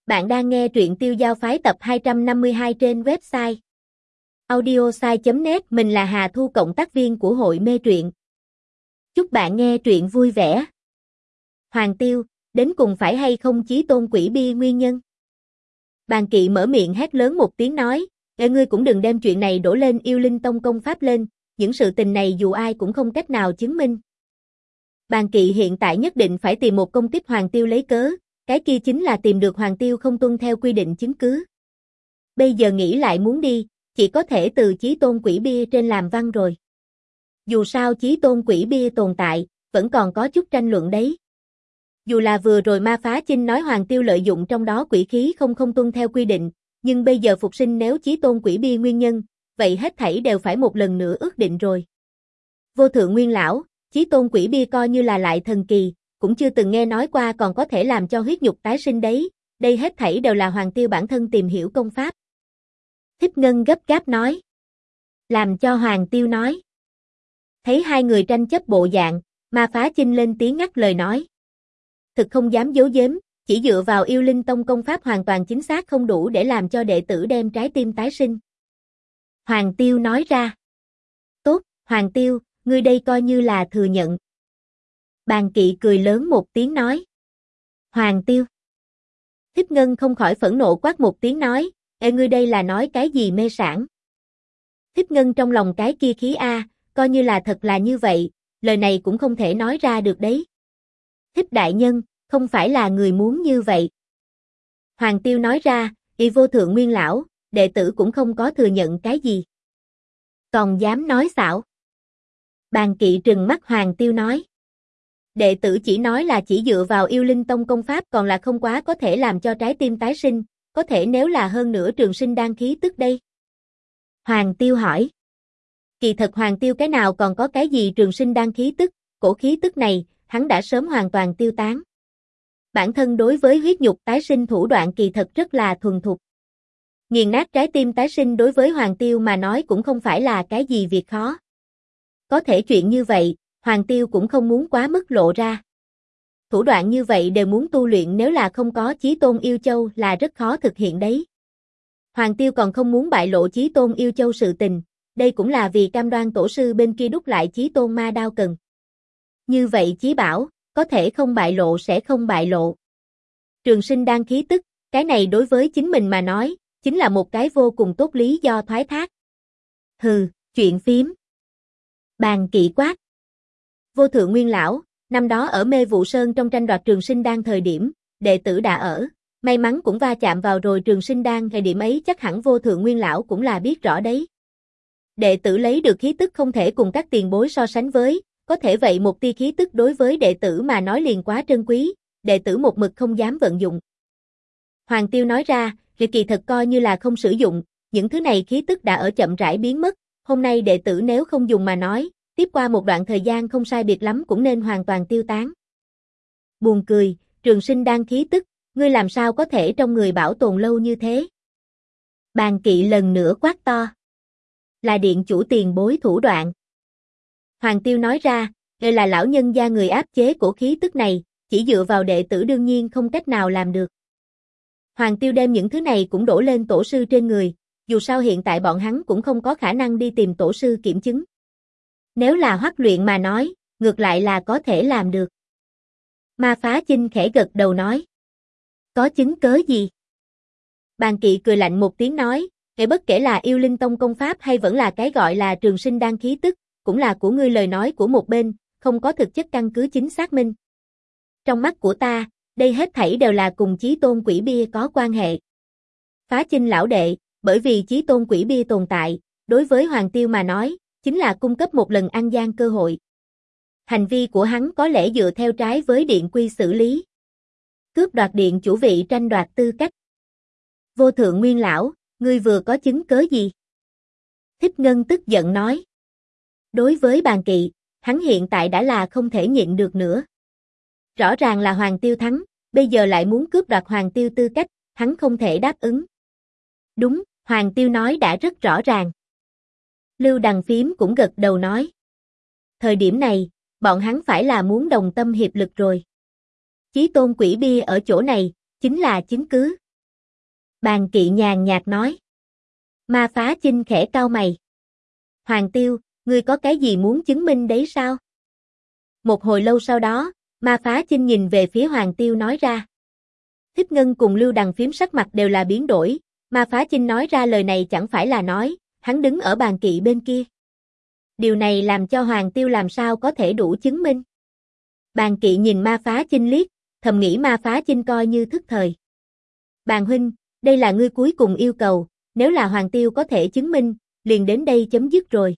Bạn đang nghe truyện Tiêu Giao Phái tập 252 trên website audiosai.net. Mình là Hà Thu, cộng tác viên của hội mê truyện. Chúc bạn nghe truyện vui vẻ. Hoàng Tiêu, đến cùng phải hay không Chí Tôn quỷ bia nguyên nhân? Bàn Kỵ mở miệng hét lớn một tiếng nói, ngươi cũng đừng đem chuyện này đổ lên Yêu Linh Tông công pháp lên, những sự tình này dù ai cũng không cách nào chứng minh. Bàn Kỵ hiện tại nhất định phải tìm một công kích Hoàng Tiêu lấy cớ. Cái kia chính là tìm được Hoàng Tiêu không tuân theo quy định chứng cứ. Bây giờ nghĩ lại muốn đi, chỉ có thể từ Chí Tôn quỷ bia trên làm văn rồi. Dù sao Chí Tôn quỷ bia tồn tại, vẫn còn có chút tranh luận đấy. Dù là vừa rồi Ma Phá Chinh nói Hoàng Tiêu lợi dụng trong đó quỷ khí không tuân theo quy định, nhưng bây giờ phục sinh nếu Chí Tôn quỷ bia nguyên nhân, vậy hết thảy đều phải một lần nữa ước định rồi. Vô thượng nguyên lão, Chí Tôn quỷ bia coi như là lại thần kỳ, cũng chưa từng nghe nói qua còn có thể làm cho huyết nhục tái sinh đấy, đây hết thảy đều là Hoàng Tiêu bản thân tìm hiểu công pháp. Thích Ngân gấp gáp nói. Làm cho Hoàng Tiêu nói. Thấy hai người tranh chấp bộ dạng, Ma Phá Chinh lên tiếng ngắt lời nói. Thực không dám giấu giếm, chỉ dựa vào Yêu Linh Tông công pháp hoàn toàn chính xác không đủ để làm cho đệ tử đem trái tim tái sinh. Hoàng Tiêu nói ra. Tốt, Hoàng Tiêu, ngươi đây coi như là thừa nhận. Bàn Kỵ cười lớn một tiếng nói. Hoàng Tiêu. Thích Ngân không khỏi phẫn nộ quát một tiếng nói, ê ngươi đây là nói cái gì mê sảng? Thích Ngân trong lòng cái kia khí a, coi như là thật là như vậy, lời này cũng không thể nói ra được đấy. Thích đại nhân, không phải là người muốn như vậy. Hoàng Tiêu nói ra, y vô thượng nguyên lão, đệ tử cũng không có thừa nhận cái gì. Còn dám nói xạo. Bàn Kỵ trừng mắt Hoàng Tiêu nói. Đệ tử chỉ nói là chỉ dựa vào Yêu Linh Tông công pháp còn là không quá có thể làm cho trái tim tái sinh, có thể nếu là hơn nữa trường sinh đan khí tức đây. Hoàng Tiêu hỏi. Kỳ thật Hoàng Tiêu cái nào còn có cái gì trường sinh đan khí tức, cổ khí tức này, hắn đã sớm hoàn toàn tiêu tán. Bản thân đối với huyết nhục tái sinh thủ đoạn kỳ thật rất là thuần thục. Nghiền nát trái tim tái sinh đối với Hoàng Tiêu mà nói cũng không phải là cái gì việc khó. Có thể chuyện như vậy, Hoàng Tiêu cũng không muốn quá mức lộ ra. Thủ đoạn như vậy đều muốn tu luyện nếu là không có Chí Tôn Yêu Châu là rất khó thực hiện đấy. Hoàng Tiêu còn không muốn bại lộ Chí Tôn Yêu Châu sự tình, đây cũng là vì cam đoan tổ sư bên kia đúc lại Chí Tôn ma đao cần. Như vậy chí bảo, có thể không bại lộ sẽ không bại lộ. Trường sinh đan khí tức, cái này đối với chính mình mà nói, chính là một cái vô cùng tốt lý do thoái thác. Hừ, chuyện phiếm. Bàn Kỵ quát. Vô thượng nguyên lão, năm đó ở Mê Vụ Sơn trong tranh đoạt trường sinh đan thời điểm, đệ tử đã ở, may mắn cũng va chạm vào rồi trường sinh đan, thời điểm ấy chắc hẳn vô thượng nguyên lão cũng là biết rõ đấy. Đệ tử lấy được khí tức không thể cùng các tiền bối so sánh với, có thể vậy một tia khí tức đối với đệ tử mà nói liền quá trân quý, đệ tử một mực không dám vận dụng. Hoàng Tiêu nói ra, kỳ thật coi như là không sử dụng, những thứ này khí tức đã ở chậm rãi biến mất, hôm nay đệ tử nếu không dùng mà nói, tiếp qua một đoạn thời gian không sai biệt lắm cũng nên hoàn toàn tiêu tán. Buồn cười, trường sinh đan khí tức, ngươi làm sao có thể trong người bảo tồn lâu như thế? Bàn Kỵ lần nữa quát to. Là điện chủ tiền bối thủ đoạn. Hoàng Tiêu nói ra, đây là lão nhân gia người áp chế cổ khí tức này, chỉ dựa vào đệ tử đương nhiên không cách nào làm được. Hoàng Tiêu đem những thứ này cũng đổ lên tổ sư trên người, dù sao hiện tại bọn hắn cũng không có khả năng đi tìm tổ sư kiểm chứng. Nếu là Hoắc luyện mà nói, ngược lại là có thể làm được. Ma Phá Chinh khẽ gật đầu nói. Có chứng cớ gì? Bàn Kỵ cười lạnh một tiếng nói, bất kể là Yêu Linh Tông công pháp hay vẫn là cái gọi là trường sinh đan khí tức, cũng là của ngươi lời nói của một bên, không có thực chất căn cứ chính xác minh. Trong mắt của ta, đây hết thảy đều là cùng Chí Tôn quỷ bia có quan hệ. Phá Chinh lão đệ, bởi vì Chí Tôn quỷ bia tồn tại, đối với Hoàng Tiêu mà nói, chính là cung cấp một lần ăn gian cơ hội. Hành vi của hắn có lẽ dựa theo trái với điện quy xử lý. Cướp đoạt điện chủ vị tranh đoạt tư cách. Vô thượng nguyên lão, ngươi vừa có chứng cớ gì? Thích Ngân tức giận nói. Đối với Bàn Kỵ, hắn hiện tại đã là không thể nhịn được nữa. Rõ ràng là Hoàng Tiêu thắng, bây giờ lại muốn cướp đoạt Hoàng Tiêu tư cách, hắn không thể đáp ứng. Đúng, Hoàng Tiêu nói đã rất rõ ràng. Lưu Đằng Phím cũng gật đầu nói. Thời điểm này, bọn hắn phải là muốn đồng tâm hiệp lực rồi. Chí Tôn quỷ bia ở chỗ này, chính là chứng cứ. Bàn Kỵ nhàn nhạt nói. Ma Phá Chinh khẽ cau mày. Hoàng Tiêu, ngươi có cái gì muốn chứng minh đấy sao? Một hồi lâu sau đó, Ma Phá Chinh nhìn về phía Hoàng Tiêu nói ra. Thích Ngân cùng Lưu Đằng Phím sắc mặt đều là biến đổi, Ma Phá Chinh nói ra lời này chẳng phải là nói, hắn đứng ở Bàn Kỵ bên kia. Điều này làm cho Hoàng Tiêu làm sao có thể đủ chứng minh. Bàn Kỵ nhìn Ma Phá Chinh liếc, thầm nghĩ Ma Phá Chinh coi như thức thời. Bàn huynh, đây là ngươi cuối cùng yêu cầu, nếu là Hoàng Tiêu có thể chứng minh, liền đến đây chấm dứt rồi.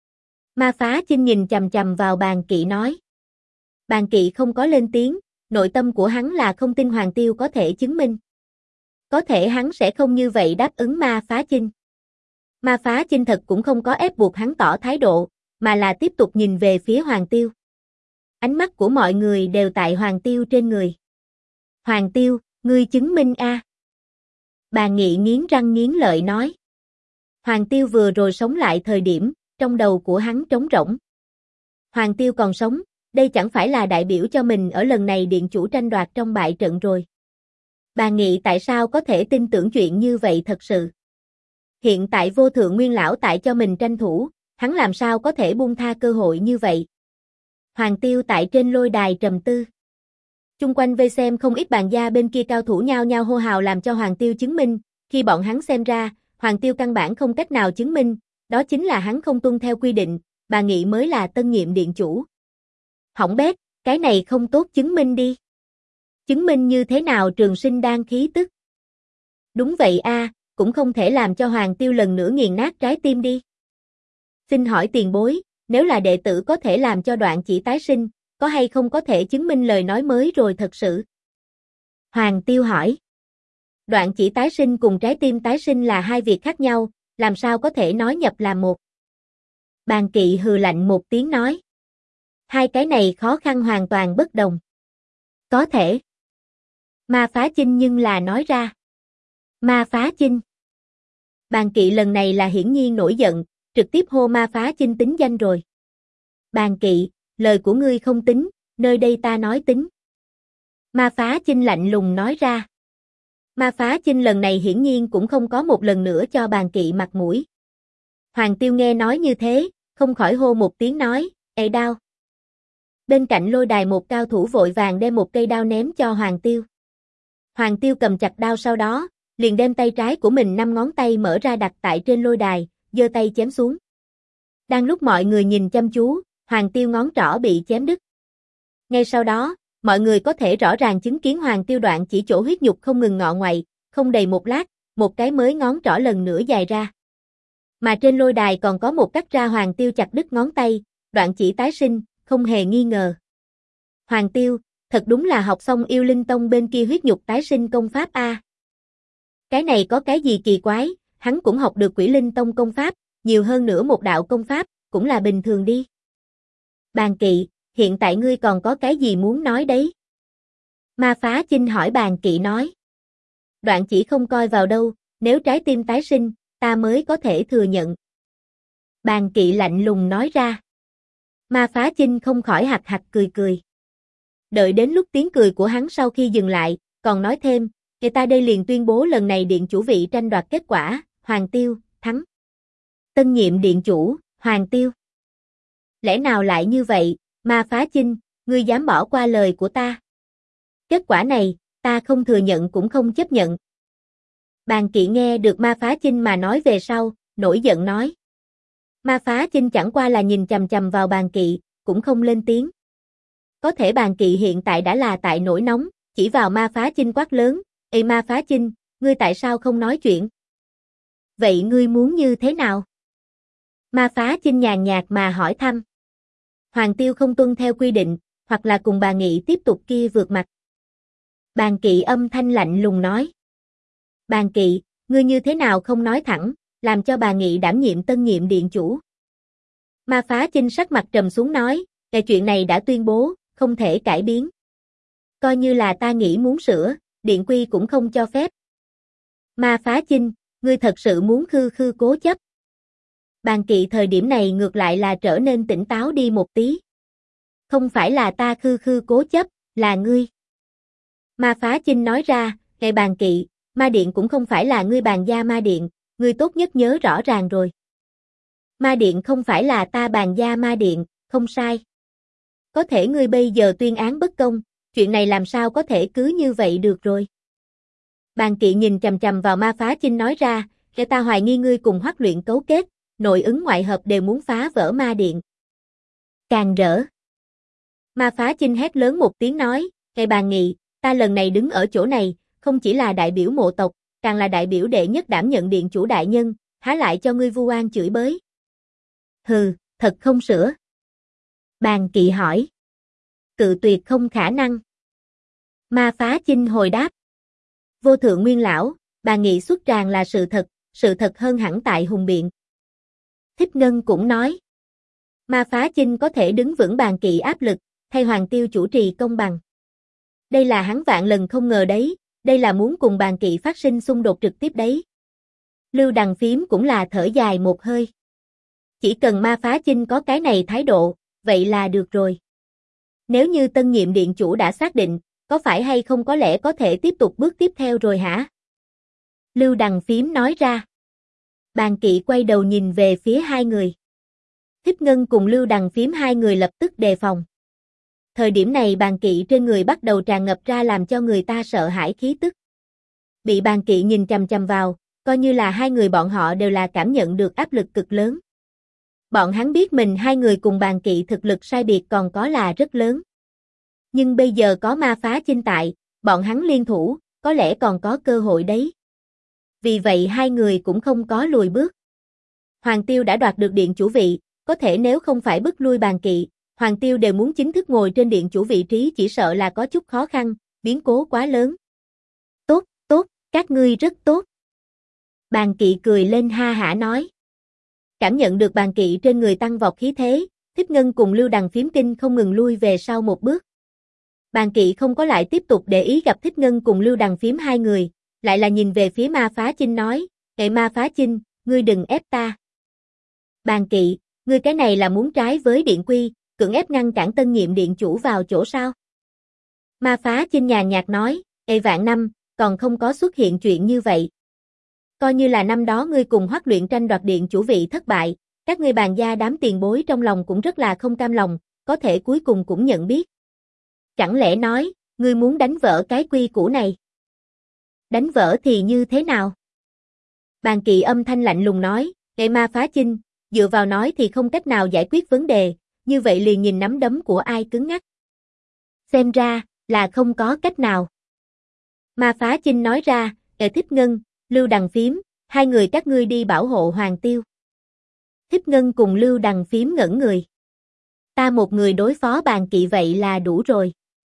Ma Phá Chinh nhìn chằm chằm vào Bàn Kỵ nói. Bàn Kỵ không có lên tiếng, nội tâm của hắn là không tin Hoàng Tiêu có thể chứng minh. Có thể hắn sẽ không như vậy đáp ứng Ma Phá Chinh. Ma Phá Chinh thật cũng không có ép buộc hắn tỏ thái độ, mà là tiếp tục nhìn về phía Hoàng Tiêu. Ánh mắt của mọi người đều tại Hoàng Tiêu trên người. Hoàng Tiêu, ngươi chứng minh a. Bàn Nghị nghiến răng nghiến lợi nói. Hoàng Tiêu vừa rồi sống lại thời điểm, trong đầu của hắn trống rỗng. Hoàng Tiêu còn sống, đây chẳng phải là đại biểu cho mình ở lần này điện chủ tranh đoạt trong bại trận rồi. Bàn Nghị tại sao có thể tin tưởng chuyện như vậy thật sự? Hiện tại Vô Thượng Nguyên Lão tại cho mình tranh thủ, hắn làm sao có thể buông tha cơ hội như vậy? Hoàng Tiêu tại trên lôi đài trầm tư. Chung quanh vây xem không ít bàn gia bên kia cao thủ nhao nhao hô hào làm cho Hoàng Tiêu chứng minh, khi bọn hắn xem ra, Hoàng Tiêu căn bản không cách nào chứng minh, đó chính là hắn không tuân theo quy định, Bàn Nghị mới là tân nhiệm điện chủ. Hỏng bét, cái này không tốt chứng minh đi. Chứng minh như thế nào Trường Sinh Đan khí tức? Đúng vậy a, cũng không thể làm cho Hoàng Tiêu lần nữa nghiền nát trái tim đi. Xin hỏi tiền bối, nếu là đệ tử có thể làm cho Đoạn Chỉ tái sinh, có hay không có thể chứng minh lời nói mới rồi thật sự? Hoàng Tiêu hỏi. Đoạn Chỉ tái sinh cùng trái tim tái sinh là hai việc khác nhau, làm sao có thể nói nhập là một? Bàn Kỵ hừ lạnh một tiếng nói. Hai cái này khó khăn hoàn toàn bất đồng. Có thể. Ma Phá Chinh nhưng là nói ra. Ma Phá Chinh. Bàn Kỵ lần này là hiển nhiên nổi giận, trực tiếp hô Ma Phá Chinh tính danh rồi. Bàn Kỵ, lời của ngươi không tính, nơi đây ta nói tính. Ma Phá Chinh lạnh lùng nói ra. Ma Phá Chinh lần này hiển nhiên cũng không có một lần nữa cho Bàn Kỵ mặt mũi. Hoàng Tiêu nghe nói như thế, không khỏi hô một tiếng nói, ê đao. Bên cạnh lôi đài một cao thủ vội vàng đem một cây đao ném cho Hoàng Tiêu. Hoàng Tiêu cầm chặt đao sau đó, liền đem tay trái của mình 5 ngón tay mở ra đặt tại trên lôi đài, giơ tay chém xuống. Đang lúc mọi người nhìn chăm chú, Hoàng Tiêu ngón trỏ bị chém đứt. Ngay sau đó, mọi người có thể rõ ràng chứng kiến Hoàng Tiêu Đoạn Chỉ chỗ huyết nhục không ngừng ngọ ngoại, không đầy một lát, một cái mới ngón trỏ lần nữa dài ra. Mà trên lôi đài còn có một cắt ra Hoàng Tiêu chặt đứt ngón tay, Đoạn Chỉ tái sinh, không hề nghi ngờ. Hoàng Tiêu, thật đúng là học xong Yêu Linh Tông bên kia huyết nhục tái sinh công pháp a. Cái này có cái gì kỳ quái, hắn cũng học được Quỷ Linh Tông công pháp, nhiều hơn nữa một đạo công pháp, cũng là bình thường đi. Bàn Kỵ, hiện tại ngươi còn có cái gì muốn nói đấy? Ma Phá Chinh hỏi Bàn Kỵ nói. Đoạn Chỉ không coi vào đâu, nếu trái tim tái sinh, ta mới có thể thừa nhận. Bàn Kỵ lạnh lùng nói ra. Ma Phá Chinh không khỏi hạc hạc cười cười. Đợi đến lúc tiếng cười của hắn sau khi dừng lại, còn nói thêm, người ta đây liền tuyên bố lần này điện chủ vị tranh đoạt kết quả, Hoàng Tiêu, thắng. Tân nhiệm điện chủ, Hoàng Tiêu. Lẽ nào lại như vậy, Ma Phá Chinh, ngươi dám bỏ qua lời của ta? Kết quả này, ta không thừa nhận cũng không chấp nhận. Bàn Kỵ nghe được Ma Phá Chinh mà nói về sau, nổi giận nói. Ma Phá Chinh chẳng qua là nhìn chằm chằm vào Bàn Kỵ, cũng không lên tiếng. Có thể Bàn Kỵ hiện tại đã là tại nổi nóng, chỉ vào Ma Phá Chinh quát lớn, ê Ma Phá Chinh, ngươi tại sao không nói chuyện? Vậy ngươi muốn như thế nào? Ma Phá Chinh nhàn nhạt mà hỏi thăm. Hoàng Tiêu không tuân theo quy định, hoặc là cùng Bàn Nghị tiếp tục kia vượt mặt. Bàn Kỵ âm thanh lạnh lùng nói. Bàn Kỵ, ngươi như thế nào không nói thẳng, làm cho Bàn Nghị đảm nhiệm tân nhiệm điện chủ? Ma Phá Chinh sắc mặt trầm xuống nói, cái chuyện này đã tuyên bố, không thể cải biến. Coi như là ta nghĩ muốn sửa, điện quy cũng không cho phép. Ma Phá Chinh, ngươi thật sự muốn khư khư cố chấp. Bàn Kỵ thời điểm này ngược lại là trở nên tỉnh táo đi một tí. Không phải là ta khư khư cố chấp, là ngươi. Ma Phá Chinh nói ra, ngày Bàn Kỵ, Ma điện cũng không phải là ngươi bàn gia ma điện, ngươi tốt nhất nhớ rõ ràng rồi. Ma điện không phải là ta bàn gia ma điện, không sai. Có thể ngươi bây giờ tuyên án bất công, chuyện này làm sao có thể cứ như vậy được rồi. Bàn Kỵ nhìn chằm chằm vào Ma Phá Chinh nói ra, kẻ ta hoài nghi ngươi cùng Hoắc Luyện cấu kết, nội ứng ngoại hợp đều muốn phá vỡ ma điện. Càng rỡ. Ma Phá Chinh hét lớn một tiếng nói, kẻ Bàn Nghị, ta lần này đứng ở chỗ này, không chỉ là đại biểu mộ tộc, càng là đại biểu đệ nhất đảm nhận điện chủ đại nhân, há lại cho ngươi vu oan chửi bới. Hừ, thật không sửa. Bàn Kỵ hỏi. Cự tuyệt không khả năng. Ma Phá Chinh hồi đáp. Vô thượng nguyên lão, Bàn Nghị xuất tràng là sự thật hơn hẳn tại hùng biện. Thích Ngân cũng nói. Ma Phá Chinh có thể đứng vững Bàn Kỵ áp lực, thay Hoàng Tiêu chủ trì công bằng. Đây là hắn vạn lần không ngờ đấy, đây là muốn cùng Bàn Kỵ phát sinh xung đột trực tiếp đấy. Lưu Đằng Phím cũng là thở dài một hơi. Chỉ cần Ma Phá Chinh có cái này thái độ, vậy là được rồi. Nếu như tân nhiệm điện chủ đã xác định, có phải hay không có lẽ có thể tiếp tục bước tiếp theo rồi hả? Lưu Đằng Phím nói ra. Bàn Kỵ quay đầu nhìn về phía hai người. Thích Ngân cùng Lưu Đằng Phím hai người lập tức đề phòng. Thời điểm này Bàn Kỵ trên người bắt đầu tràn ngập ra làm cho người ta sợ hãi khí tức. Bị Bàn Kỵ nhìn chằm chằm vào, coi như là hai người bọn họ đều là cảm nhận được áp lực cực lớn. Bọn hắn biết mình hai người cùng Bàn Kỵ thực lực sai biệt còn có là rất lớn. Nhưng bây giờ có Ma Phá Chinh tại, bọn hắn liên thủ, có lẽ còn có cơ hội đấy. Vì vậy hai người cũng không có lùi bước. Hoàng Tiêu đã đoạt được điện chủ vị, có thể nếu không phải bức lui Bàn Kỵ, Hoàng Tiêu đều muốn chính thức ngồi trên điện chủ vị trí chỉ sợ là có chút khó khăn, biến cố quá lớn. Tốt, tốt, các ngươi rất tốt. Bàn Kỵ cười lên ha hả nói. Cảm nhận được Bàn Kỵ trên người tăng vọt khí thế, Thích Ngân cùng Lưu Đằng Phím kinh không ngừng lui về sau một bước. Bàn Kỵ không có lại tiếp tục để ý gặp Thích Ngân cùng Lưu Đằng Phím hai người, lại là nhìn về phía Ma Phá Chinh nói, kệ Ma Phá Chinh, ngươi đừng ép ta. Bàn Kỵ, ngươi cái này là muốn trái với điện quy, cưỡng ép ngăn cản tân nhiệm điện chủ vào chỗ sao? Ma Phá Chinh nhàn nhạt nói, vạn năm, còn không có xuất hiện chuyện như vậy. Coi như là năm đó ngươi cùng Hoắc Luyện tranh đoạt điện chủ vị thất bại, các ngươi bàn gia đám tiền bối trong lòng cũng rất là không cam lòng, có thể cuối cùng cũng nhận biết. Chẳng lẽ nói, ngươi muốn đánh vỡ cái quy củ này? Đánh vỡ thì như thế nào? Bàn Kỵ âm thanh lạnh lùng nói, kệ Ma Phá Chinh, dựa vào nói thì không cách nào giải quyết vấn đề, như vậy liền nhìn nắm đấm của ai cứng ngắc. Xem ra, là không có cách nào. Ma Phá Chinh nói ra, kệ Thích Ngân, Lưu Đằng Phím, hai người các ngươi đi bảo hộ Hoàng Tiêu. Thích Ngân cùng Lưu Đằng Phím ngẩn người. Ta một người đối phó Bàn Kỵ vậy là đủ rồi.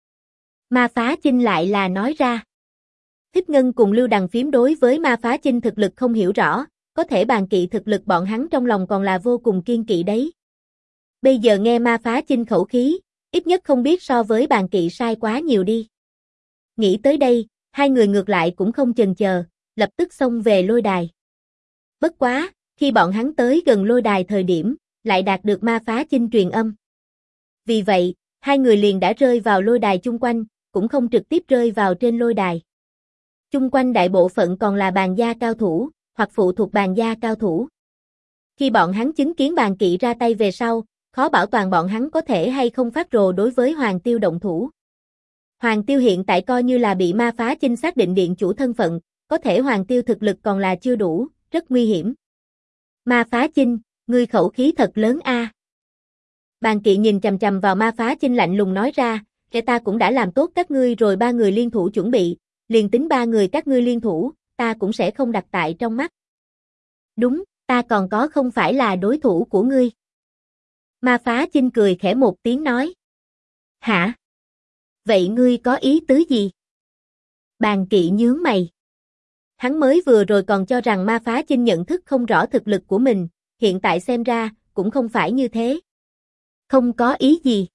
Ma Phá Chinh lại là nói ra. Thích Ngân cùng Lưu Đằng Phím đối với Ma Phá Chinh thực lực không hiểu rõ, có thể Bàn Kỵ thực lực bọn hắn trong lòng còn là vô cùng kiên kỵ đấy. Bây giờ nghe Ma Phá Chinh khẩu khí, ít nhất không biết so với Bàn Kỵ sai quá nhiều đi. Nghĩ tới đây, hai người ngược lại cũng không chần chờ, lập tức xông về lôi đài. Bất quá, khi bọn hắn tới gần lôi đài thời điểm, lại đạt được Ma Phá Chinh truyền âm. Vì vậy, hai người liền đã rơi vào lôi đài chung quanh, cũng không trực tiếp rơi vào trên lôi đài. Chung quanh đại bộ phận còn là bàn gia cao thủ, hoặc phụ thuộc bàn gia cao thủ. Khi bọn hắn chứng kiến Bàn Kỵ ra tay về sau, khó bảo toàn bọn hắn có thể hay không phát rồ đối với Hoàng Tiêu động thủ. Hoàng Tiêu hiện tại coi như là bị Ma Phá Chinh xác định điện chủ thân phận, có thể Hoàng Tiêu thực lực còn là chưa đủ, rất nguy hiểm. Ma Phá Chinh, ngươi khẩu khí thật lớn a. Bàn Kỵ nhìn chằm chằm vào Ma Phá Chinh lạnh lùng nói ra, kẻ ta cũng đã làm tốt các ngươi rồi ba người liên thủ chuẩn bị, liền tính ba người các ngươi liên thủ, ta cũng sẽ không đặt tại trong mắt. Đúng, ta còn có không phải là đối thủ của ngươi. Ma Phá Chinh cười khẽ một tiếng nói. Hả? Vậy ngươi có ý tứ gì? Bàn Kỵ nhướng mày. Hắn mới vừa rồi còn cho rằng Ma Phá Chinh nhận thức không rõ thực lực của mình, hiện tại xem ra, cũng không phải như thế. Không có ý gì.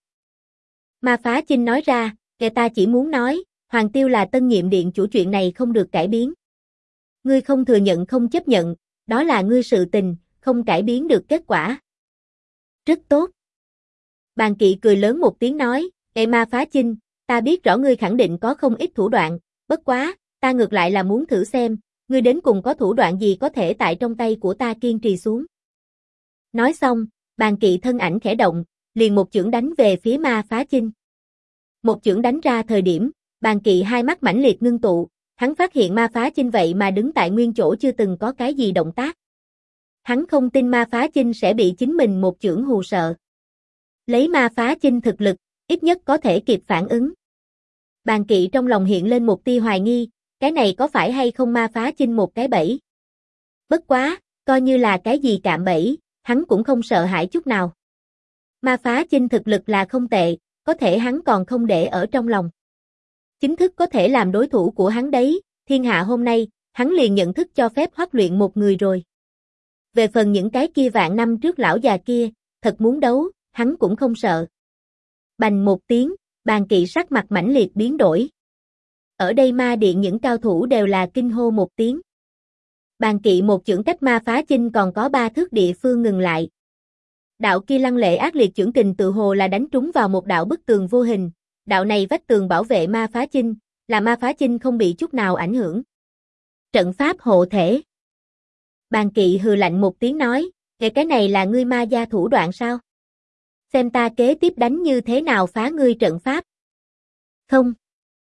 Ma Phá Chinh nói ra, kẻ ta chỉ muốn nói, Hoàng Tiêu là tân nhiệm điện chủ, chuyện này không được cải biến. Ngươi không thừa nhận không chấp nhận, đó là ngươi sự tình, không cải biến được kết quả. Rất tốt. Bàn Kỵ cười lớn một tiếng nói, Ma Phá Chinh, ta biết rõ ngươi khẳng định có không ít thủ đoạn, bất quá, Ta ngược lại là muốn thử xem, ngươi đến cùng có thủ đoạn gì có thể tại trong tay của ta kiên trì xuống. Nói xong, Bàn Kỵ thân ảnh khẽ động, liền một chưởng đánh về phía Ma Phá Chinh. Một chưởng đánh ra thời điểm, Bàn Kỵ hai mắt mãnh liệt ngưng tụ, hắn phát hiện Ma Phá Chinh vậy mà đứng tại nguyên chỗ chưa từng có cái gì động tác. Hắn không tin Ma Phá Chinh sẽ bị chính mình một chưởng hù sợ. Lấy Ma Phá Chinh thực lực, ít nhất có thể kịp phản ứng. Bàn Kỵ trong lòng hiện lên một tia hoài nghi, cái này có phải hay không Ma Phá Chinh một cái bẫy? Bất quá, coi như là cái gì cạm bẫy, hắn cũng không sợ hãi chút nào. Ma Phá Chinh thực lực là không tệ, có thể hắn còn không để ở trong lòng. Chính thức có thể làm đối thủ của hắn đấy, thiên hạ hôm nay, hắn liền nhận thức cho phép huấn luyện một người rồi. Về phần những cái kia vạn năm trước lão già kia, thật muốn đấu, hắn cũng không sợ. Bành một tiếng, Bàn Kỵ sắc mặt mãnh liệt biến đổi. Ở đây ma điện những cao thủ đều là kinh hô một tiếng. Bàn Kỵ một chưởng cách Ma Phá Chinh còn có 3 thước địa phương ngừng lại. Đạo kia lăng lệ ác liệt chưởng kình tự hồ là đánh trúng vào một đạo bức tường vô hình, đạo này vách tường bảo vệ Ma Phá Chinh, là Ma Phá Chinh không bị chút nào ảnh hưởng. Trận pháp hộ thể. Bàn Kỵ hừ lạnh một tiếng nói, cái này là ngươi ma gia thủ đoạn sao? Xem ta kế tiếp đánh như thế nào phá ngươi trận pháp. Không.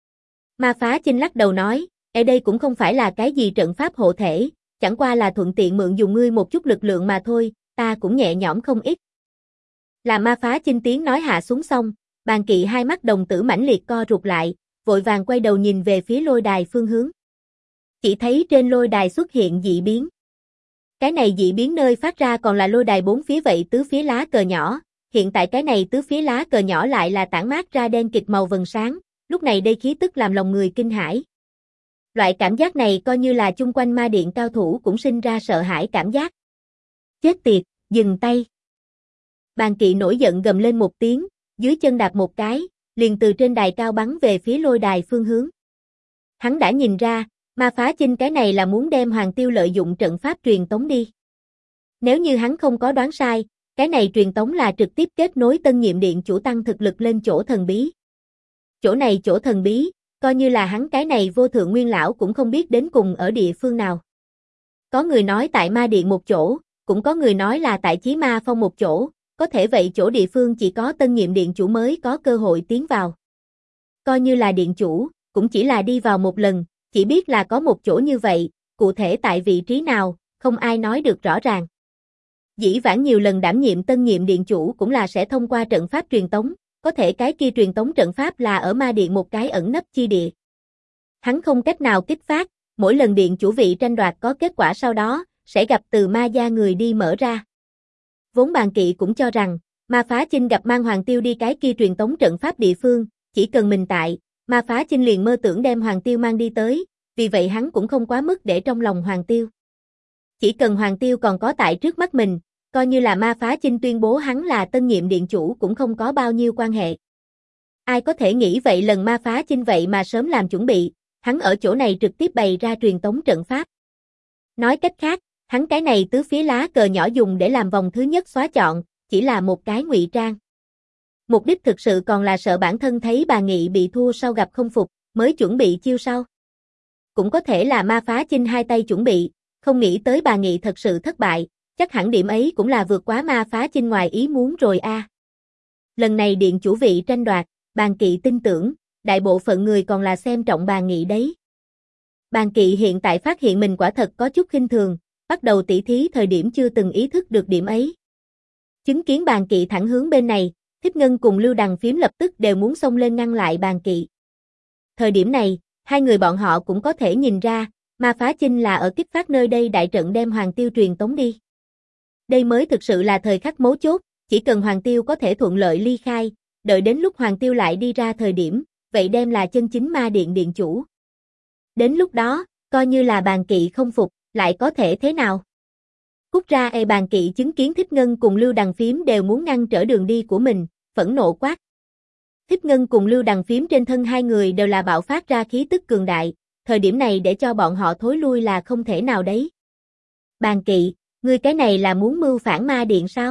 Ma Phá Chinh lắc đầu nói, ở đây cũng không phải là cái gì trận pháp hộ thể, chẳng qua là thuận tiện mượn dùng ngươi một chút lực lượng mà thôi, ta cũng nhẹ nhõm không ít. Là Ma Phá Chinh tiếng nói hạ xuống xong, Bàn Kỵ hai mắt đồng tử mãnh liệt co rụt lại, vội vàng quay đầu nhìn về phía lôi đài phương hướng. Chỉ thấy trên lôi đài xuất hiện dị biến. Cái này dị biến nơi phát ra còn là lôi đài bốn phía vậy tứ phía lá cờ nhỏ, hiện tại cái này tứ phía lá cờ nhỏ lại là tản mát ra đen kịt màu vầng sáng, lúc này đây khí tức làm lòng người kinh hãi. Loại cảm giác này coi như là chung quanh ma điện cao thủ cũng sinh ra sợ hãi cảm giác. Chết tiệt, dừng tay. Bàn Kỵ nổi giận gầm lên một tiếng, dưới chân đạp một cái, liền từ trên đài cao bắn về phía lôi đài phương hướng. Hắn đã nhìn ra, Ma Phá Chinh cái này là muốn đem Hoàng Tiêu lợi dụng trận pháp truyền tống đi. Nếu như hắn không có đoán sai, cái này truyền tống là trực tiếp kết nối tân nhiệm điện chủ tăng thực lực lên chỗ thần bí. Chỗ này chỗ thần bí, coi như là hắn cái này vô thượng nguyên lão cũng không biết đến cùng ở địa phương nào. Có người nói tại ma điện một chỗ, cũng có người nói là tại Chí Ma Phong một chỗ, có thể vậy chỗ địa phương chỉ có tân nhiệm điện chủ mới có cơ hội tiến vào. Coi như là điện chủ, cũng chỉ là đi vào một lần, chỉ biết là có một chỗ như vậy, cụ thể tại vị trí nào, không ai nói được rõ ràng. Dĩ vãng nhiều lần đảm nhiệm tân nhiệm điện chủ cũng là sẽ thông qua trận pháp truyền tống, có thể cái kia truyền tống trận pháp là ở ma điện một cái ẩn nấp chi địa. Hắn không cách nào kích phát, mỗi lần điện chủ vị tranh đoạt có kết quả sau đó, sẽ gặp từ ma gia người đi mở ra. Vốn Bàn Kỵ cũng cho rằng, Ma Phá Chinh gặp mang Hoàng Tiêu đi cái kia truyền tống trận pháp địa phương, chỉ cần mình tại, Ma Phá Chinh liền mơ tưởng đem Hoàng Tiêu mang đi tới, vì vậy hắn cũng không quá mức để trong lòng Hoàng Tiêu. Chỉ cần Hoàng Tiêu còn có tại trước mắt mình, coi như là Ma Phá Chinh tuyên bố hắn là tân nhiệm điện chủ cũng không có bao nhiêu quan hệ. Ai có thể nghĩ vậy lần Ma Phá Chinh vậy mà sớm làm chuẩn bị, hắn ở chỗ này trực tiếp bày ra truyền tống trận pháp. Nói cách khác, hắn cái này tứ phía lá cờ nhỏ dùng để làm vòng thứ nhất xóa chọn, chỉ là một cái ngụy trang. Mục đích thực sự còn là sợ bản thân thấy bà Nghị bị thua sau gặp không phục, mới chuẩn bị chiêu sau. Cũng có thể là Ma Phá Chinh hai tay chuẩn bị, không nghĩ tới bà Nghị thật sự thất bại, chắc hẳn điểm ấy cũng là vượt quá Ma Phá Chinh ngoài ý muốn rồi a. Lần này điện chủ vị tranh đoạt, Bàn Kỵ tin tưởng, đại bộ phận người còn là xem trọng bà Nghị đấy. Bàn Kỵ hiện tại phát hiện mình quả thật có chút khinh thường, bắt đầu tỉ thí thời điểm chưa từng ý thức được điểm ấy. Chứng kiến Bàn Kỵ thẳng hướng bên này, Thích Ngân cùng Lưu Đằng Phím lập tức đều muốn xông lên ngăn lại Bàn Kỵ. Thời điểm này, hai người bọn họ cũng có thể nhìn ra, Ma Phá Chinh là ở kích phát nơi đây đại trận đem Hoàng Tiêu truyền tống đi. Đây mới thực sự là thời khắc mấu chốt, chỉ cần Hoàng Tiêu có thể thuận lợi ly khai, đợi đến lúc Hoàng Tiêu lại đi ra thời điểm, vậy đem là chân chính ma điện điện chủ. Đến lúc đó, coi như là Bàn Kỵ không phục, lại có thể thế nào? Cút ra. Bàn Kỵ chứng kiến Thích Ngân cùng Lưu Đằng Phím đều muốn ngăn trở đường đi của mình, phẫn nộ quát. Thích Ngân cùng Lưu Đằng Phím trên thân hai người đều là bạo phát ra khí tức cường đại, thời điểm này để cho bọn họ thối lui là không thể nào đấy. Bàn Kỵ, ngươi cái này là muốn mưu phản ma điện sao?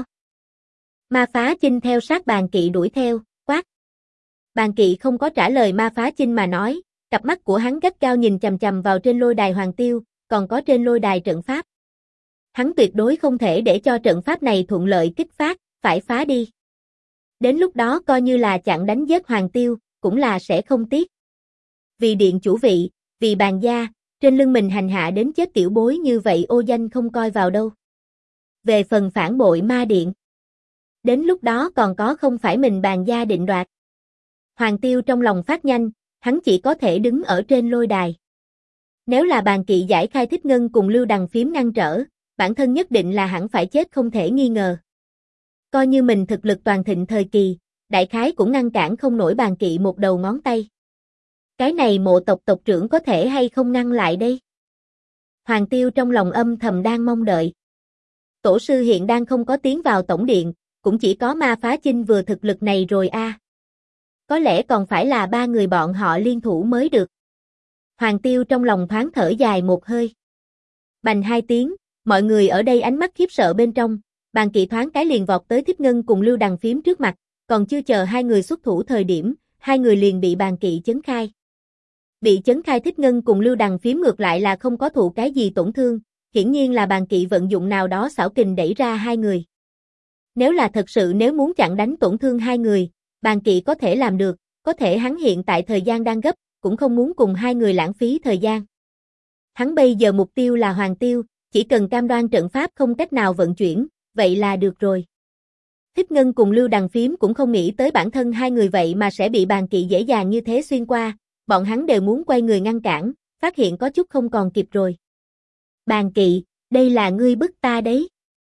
Ma Phá Chinh theo sát Bàn Kỵ đuổi theo, quát. Bàn Kỵ không có trả lời Ma Phá Chinh mà nói, Cặp mắt của hắn gắt gao nhìn chằm chằm vào trên lôi đài Hoàng Tiêu, còn có trên lôi đài trận pháp. Hắn tuyệt đối không thể để cho trận pháp này thuận lợi kích phát, phải phá đi. Đến lúc đó coi như là chặn đánh giết Hoàng Tiêu, cũng là sẽ không tiếc. Vì điện chủ vị, vì bàn gia, trên lưng mình hành hạ đến chết tiểu bối như vậy ô danh không coi vào đâu. Về phần phản bội ma điện, đến lúc đó còn có không phải mình bàn gia định đoạt. Hoàng Tiêu trong lòng phát nhanh, hắn chỉ có thể đứng ở trên lôi đài. Nếu là bàn kỵ giải khai Thích Ngân cùng Lưu Đằng Phím ngăn trở, bản thân nhất định là hẳn phải chết không thể nghi ngờ. Coi như mình thực lực toàn thịnh thời kỳ, đại khái cũng ngăn cản không nổi bàn kỵ một đầu ngón tay. Cái này Mộ tộc tộc trưởng có thể hay không ngăn lại đây? Hoàng Tiêu trong lòng âm thầm đang mong đợi. Tổ sư hiện đang không có tiến vào tổng điện, cũng chỉ có Ma Phá Chinh vừa thực lực này rồi a. Có lẽ còn phải là ba người bọn họ liên thủ mới được. Hoàng Tiêu trong lòng thoáng thở dài một hơi. Bành hai tiếng, mọi người ở đây ánh mắt khiếp sợ bên trong, bàn kỵ thoáng cái liền vọt tới Thích Ngân cùng Lưu Đằng Phím trước mặt, còn chưa chờ hai người xuất thủ thời điểm, hai người liền bị bàn kỵ chấn khai. Bị chấn khai Thích Ngân cùng Lưu Đằng Phím ngược lại là không có thụ cái gì tổn thương, hiển nhiên là bàn kỵ vận dụng nào đó xảo kình đẩy ra hai người. Nếu là thật sự nếu muốn chặn đánh tổn thương hai người, bàn kỵ có thể làm được, có thể hắn hiện tại thời gian đang gấp, cũng không muốn cùng hai người lãng phí thời gian. Hắn bây giờ mục tiêu là Hoàng Tiêu, chỉ cần cam đoan trận pháp không cách nào vận chuyển, vậy là được rồi. Thích Ngân cùng Lưu Đằng Phím cũng không nghĩ tới bản thân hai người vậy mà sẽ bị bàn kỵ dễ dàng như thế xuyên qua, bọn hắn đều muốn quay người ngăn cản, phát hiện có chút không còn kịp rồi. Bàn kỵ, đây là ngươi bức ta đấy.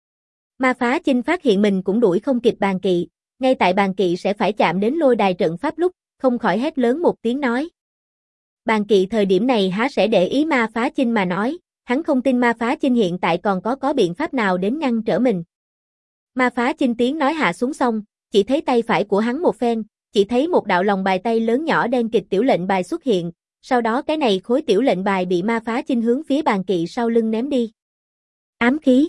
Ma Phá Chinh phát hiện mình cũng đuổi không kịp bàn kỵ, ngay tại bàn kỵ sẽ phải chạm đến lôi đài trận pháp lúc, không khỏi hét lớn một tiếng nói. Bàn kỵ thời điểm này há sẽ để ý Ma Phá Chinh mà nói, hắn không tin Ma Phá Chinh hiện tại còn có biện pháp nào đến ngăn trở mình. Ma Phá Chinh tiếng nói hạ xuống xong, chỉ thấy tay phải của hắn một phen, chỉ thấy một đạo lòng bài tay lớn nhỏ đen kịt tiểu lệnh bài xuất hiện, sau đó cái này khối tiểu lệnh bài bị Ma Phá Chinh hướng phía bàn kỵ sau lưng ném đi. Ám khí.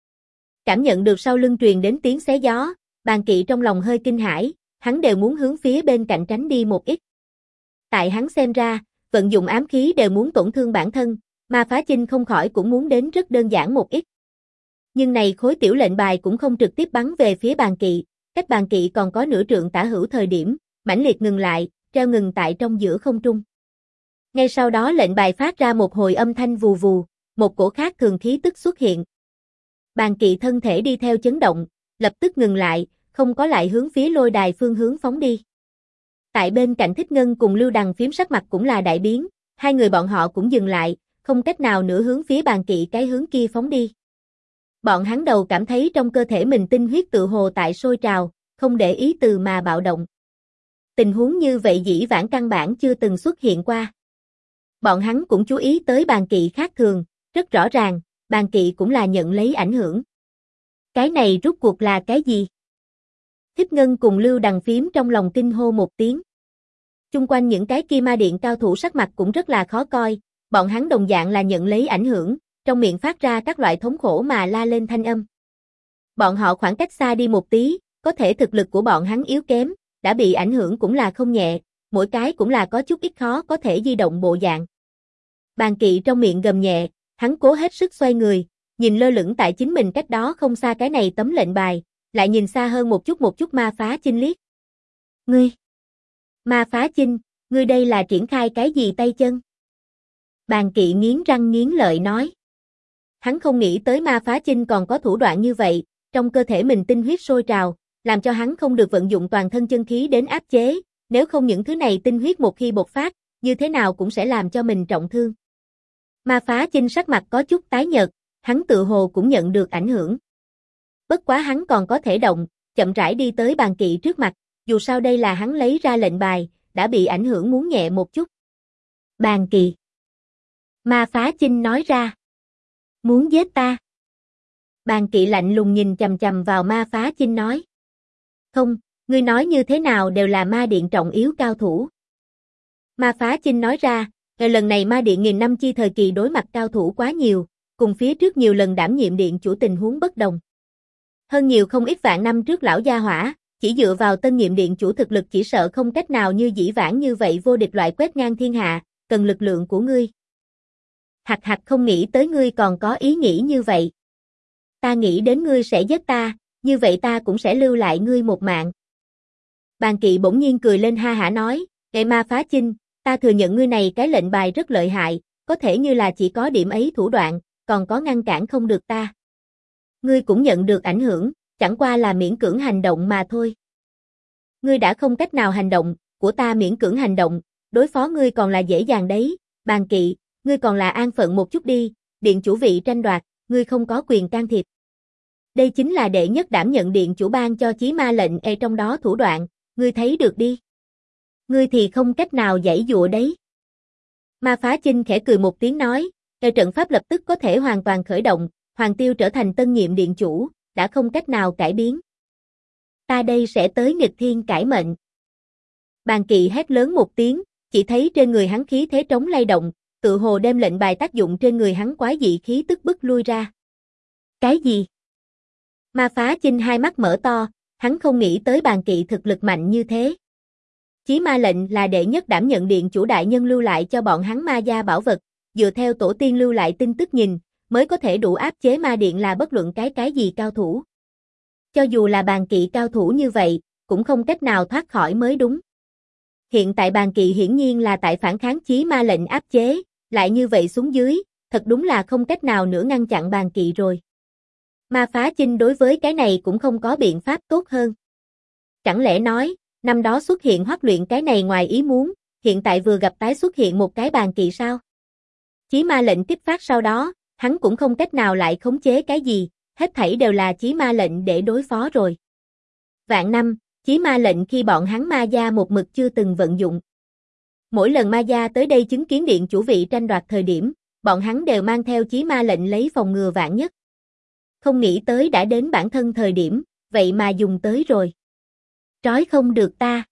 Cảm nhận được sau lưng truyền đến tiếng xé gió, bàn kỵ trong lòng hơi kinh hãi, hắn đều muốn hướng phía bên cạnh tránh đi một ít. Tại hắn xem ra, vận dụng ám khí đều muốn tổn thương bản thân, Ma Phá Chinh không khỏi cũng muốn đến rất đơn giản một ít. Nhưng này khối tiểu lệnh bài cũng không trực tiếp bắn về phía bàn kỵ, cách bàn kỵ còn có nửa trượng tả hữu thời điểm, mãnh liệt ngừng lại, treo ngừng tại trong giữa không trung. Ngay sau đó lệnh bài phát ra một hồi âm thanh vù vù, một cổ khác thường khí tức xuất hiện. Bàn kỵ thân thể đi theo chấn động, lập tức ngừng lại, không có lại hướng phía lôi đài phương hướng phóng đi. Tại bên cạnh Thích Ngân cùng Lưu Đằng Phím sắc mặt cũng là đại biến, hai người bọn họ cũng dừng lại, không cách nào nữa hướng phía bàn kỵ cái hướng kia phóng đi. Bọn hắn đầu cảm thấy trong cơ thể mình tinh huyết tự hồ tại sôi trào, không để ý từ mà bạo động. Tình huống như vậy dĩ vãng căn bản chưa từng xuất hiện qua. Bọn hắn cũng chú ý tới bàn kỵ khác thường, rất rõ ràng, bàn kỵ cũng là nhận lấy ảnh hưởng. Cái này rốt cuộc là cái gì? Thích Ngân cùng Lưu Đằng Phím trong lòng kinh hô một tiếng. Chung quanh những cái kia ma điện cao thủ sắc mặt cũng rất là khó coi, bọn hắn đồng dạng là nhận lấy ảnh hưởng, trong miệng phát ra các loại thống khổ mà la lên thanh âm. Bọn họ khoảng cách xa đi một tí, có thể thực lực của bọn hắn yếu kém, đã bị ảnh hưởng cũng là không nhẹ, mỗi cái cũng là có chút ít khó có thể di động bộ dạng. Bàn kỵ trong miệng gầm nhẹ, hắn cố hết sức xoay người, nhìn lơ lửng tại chính mình cách đó không xa cái này tấm lệnh bài, lại nhìn xa hơn một chút Ma Phá Chinh liếc. Ngươi! Ma Phá Chinh, ngươi đây là triển khai cái gì tay chân? Bàn kỵ nghiến răng nghiến lợi nói. Hắn không nghĩ tới Ma Phá Chinh còn có thủ đoạn như vậy, trong cơ thể mình tinh huyết sôi trào, làm cho hắn không được vận dụng toàn thân chân khí đến áp chế, nếu không những thứ này tinh huyết một khi bộc phát, như thế nào cũng sẽ làm cho mình trọng thương. Ma Phá Chinh sắc mặt có chút tái nhợt, hắn tự hồ cũng nhận được ảnh hưởng. Bất quá hắn còn có thể động, chậm rãi đi tới bàn kỵ trước mặt, dù sao đây là hắn lấy ra lệnh bài, đã bị ảnh hưởng muốn nhẹ một chút. Bàn kỵ. Ma Phá Chinh nói ra. Muốn giết ta. Bàn kỵ lạnh lùng nhìn chằm chằm vào Ma Phá Chinh nói. Không, ngươi nói như thế nào đều là ma điện trọng yếu cao thủ. Ma Phá Chinh nói ra, lần này ma điện nghìn năm chi thời kỳ đối mặt cao thủ quá nhiều, cùng phía trước nhiều lần đảm nhiệm điện chủ tình huống bất đồng. Hơn nhiều không ít vạn năm trước lão gia hỏa, chỉ dựa vào tân nhiệm điện chủ thực lực chỉ sợ không cách nào như dĩ vãng như vậy vô địch loại quét ngang thiên hạ, cần lực lượng của ngươi. Hạc hạc không nghĩ tới ngươi còn có ý nghĩ như vậy. Ta nghĩ đến ngươi sẽ giết ta, như vậy ta cũng sẽ lưu lại ngươi một mạng. Bàn Kỵ bỗng nhiên cười lên ha hả nói, Ê Ma Phá Chinh, ta thừa nhận ngươi này cái lệnh bài rất lợi hại, có thể như là chỉ có điểm ấy thủ đoạn, còn có ngăn cản không được ta. Ngươi cũng nhận được ảnh hưởng, chẳng qua là miễn cưỡng hành động mà thôi. Ngươi đã không cách nào hành động, của ta miễn cưỡng hành động, đối phó ngươi còn là dễ dàng đấy. Bàn Kỵ, ngươi còn là an phận một chút đi, điện chủ vị tranh đoạt, ngươi không có quyền can thiệp. Đây chính là đệ nhất đảm nhận điện chủ ban cho chí ma lệnh trong đó thủ đoạn, ngươi thấy được đi. Ngươi thì không cách nào giãy dụa đấy. Ma Phá Chinh khẽ cười một tiếng nói, trận pháp lập tức có thể hoàn toàn khởi động, Hoàng Tiêu trở thành tân nhiệm điện chủ, đã không cách nào cải biến. Ta đây sẽ tới nghịch thiên cải mệnh. Bàn Kỵ hét lớn một tiếng, chỉ thấy trên người hắn khí thế trống lay động, tự hồ đem lệnh bài tác dụng trên người hắn quái dị khí tức bức lui ra. Cái gì? Ma Phá Chinh hai mắt mở to, hắn không nghĩ tới Bàn Kỵ thực lực mạnh như thế. Chí ma lệnh là đệ nhất đảm nhận điện chủ đại nhân lưu lại cho bọn hắn ma gia bảo vật, dựa theo tổ tiên lưu lại tin tức nhìn, mới có thể đủ áp chế ma điện là bất luận cái gì cao thủ. Cho dù là Bàn Kỵ cao thủ như vậy, cũng không cách nào thoát khỏi mới đúng. Hiện tại Bàn Kỵ hiển nhiên là tại phản kháng chí ma lệnh áp chế, lại như vậy xuống dưới, thật đúng là không cách nào nữa ngăn chặn Bàn Kỵ rồi. Ma Phá Chinh đối với cái này cũng không có biện pháp tốt hơn. Chẳng lẽ nói, năm đó xuất hiện Hoắc Luyện cái này ngoài ý muốn, hiện tại vừa gặp tái xuất hiện một cái Bàn Kỵ sao? Chí ma lệnh kích phát sau đó, hắn cũng không cách nào lại khống chế cái gì, hết thảy đều là chí ma lệnh để đối phó rồi. Vạn năm, chí ma lệnh khi bọn hắn ma gia một mực chưa từng vận dụng. Mỗi lần ma gia tới đây chứng kiến điện chủ vị tranh đoạt thời điểm, bọn hắn đều mang theo chí ma lệnh lấy phòng ngừa vạn nhất. Không nghĩ tới đã đến bản thân thời điểm, vậy mà dùng tới rồi. Trói không được ta.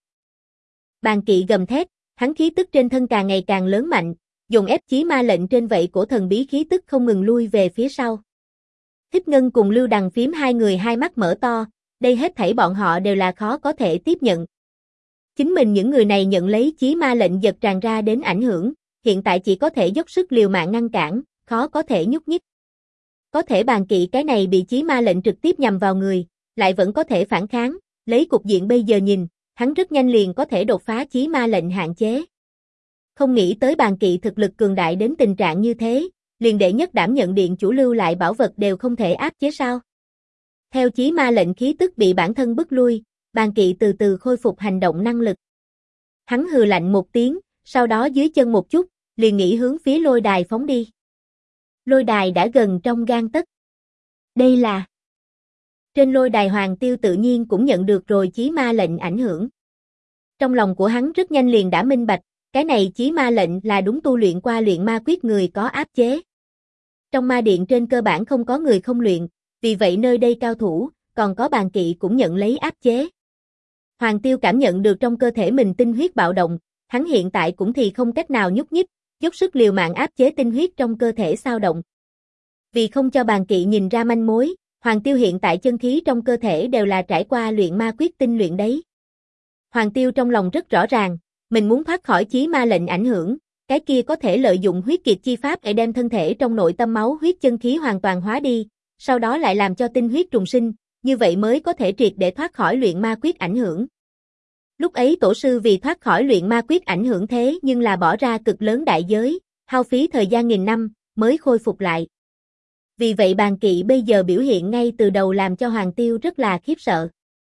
Bàn Kỵ gầm thét, hắn khí tức trên thân càng ngày càng lớn mạnh, dùng ép chí ma lệnh trên vậy cổ thần bí khí tức không ngừng lui về phía sau. Hít Ngân cùng Lưu Đằng Phím hai người hai mắt mở to, đây hết thảy bọn họ đều là khó có thể tiếp nhận. Chính mình những người này nhận lấy chí ma lệnh giật tràn ra đến ảnh hưởng, hiện tại chỉ có thể dốc sức liều mạng ngăn cản, khó có thể nhúc nhích. Có thể Bàn Kỵ cái này bị chí ma lệnh trực tiếp nhằm vào người, lại vẫn có thể phản kháng, lấy cục diện bây giờ nhìn, hắn rất nhanh liền có thể đột phá chí ma lệnh hạn chế. Không nghĩ tới Bàn Kỵ thực lực cường đại đến tình trạng như thế, liền đệ nhất đảm nhận điện chủ lưu lại bảo vật đều không thể áp chế sao? Theo chí ma lệnh khí tức bị bản thân bức lui, Bàn Kỵ từ từ khôi phục hành động năng lực. Hắn hừ lạnh một tiếng, sau đó dưới chân một chút, liền nghĩ hướng phía lôi đài phóng đi. Lôi đài đã gần trong gang tấc. Đây là... Trên lôi đài Hoàng Tiêu tự nhiên cũng nhận được rồi chí ma lệnh ảnh hưởng. Trong lòng của hắn rất nhanh liền đã minh bạch, cái này chí ma lệnh là đúng tu luyện qua luyện ma quyết người có áp chế. Trong ma điện trên cơ bản không có người không luyện, vì vậy nơi đây cao thủ, còn có Bàn Kỵ cũng nhận lấy áp chế. Hoàng Tiêu cảm nhận được trong cơ thể mình tinh huyết bạo động, hắn hiện tại cũng thì không cách nào nhúc nhích, dốc sức liều mạng áp chế tinh huyết trong cơ thể xao động. Vì không cho Bàn Kỵ nhìn ra manh mối, Hoàng Tiêu hiện tại chân khí trong cơ thể đều là trải qua luyện ma quyết tinh luyện đấy. Hoàng Tiêu trong lòng rất rõ ràng, mình muốn thoát khỏi chí ma lệnh ảnh hưởng, cái kia có thể lợi dụng huyết kiệt chi pháp để đem thân thể trong nội tâm máu huyết chân khí hoàn toàn hóa đi, sau đó lại làm cho tinh huyết trùng sinh, như vậy mới có thể triệt để thoát khỏi luyện ma quyết ảnh hưởng. Lúc ấy tổ sư vì thoát khỏi luyện ma quyết ảnh hưởng thế nhưng là bỏ ra cực lớn đại giới, hao phí thời gian nghìn năm, mới khôi phục lại. Vì vậy Bàn Kỵ bây giờ biểu hiện ngay từ đầu làm cho Hoàng Tiêu rất là khiếp sợ.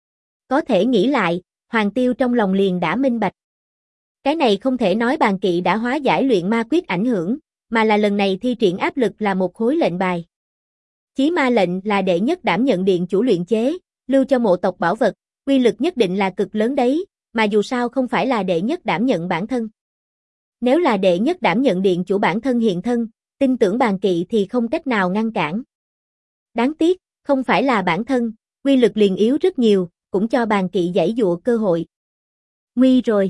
Có thể nghĩ lại, Hoàng Tiêu trong lòng liền đã minh bạch. Cái này không thể nói Bàn Kỵ đã hóa giải luyện ma quyết ảnh hưởng, mà là lần này thi triển áp lực là một khối lệnh bài. Chí ma lệnh là đệ nhất đảm nhận điện chủ luyện chế, lưu cho mộ tộc bảo vật, uy lực nhất định là cực lớn đấy, mà dù sao không phải là đệ nhất đảm nhận bản thân. Nếu là đệ nhất đảm nhận điện chủ bản thân hiện thân, tin tưởng Bàn Kỵ thì không cách nào ngăn cản. Đáng tiếc, không phải là bản thân, uy lực liền yếu rất nhiều, cũng cho Bàn Kỵ giãy dụa cơ hội. Nguy rồi.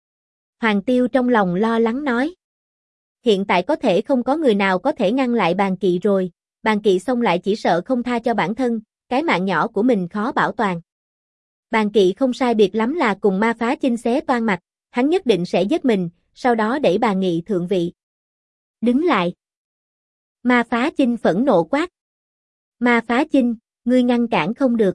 Hoàng Tiêu trong lòng lo lắng nói. Hiện tại có thể không có người nào có thể ngăn lại Bàn Kỵ rồi, Bàn Kỵ xông lại chỉ sợ không tha cho bản thân, cái mạng nhỏ của mình khó bảo toàn. Bàn Kỵ không sai biệt lắm là cùng Ma Phá Chinh xé toan mặt, hắn nhất định sẽ giết mình, sau đó đẩy bà Nghị thượng vị. Đứng lại. Ma Phá Chinh phẫn nộ quát. Ma Phá Chinh, ngươi ngăn cản không được.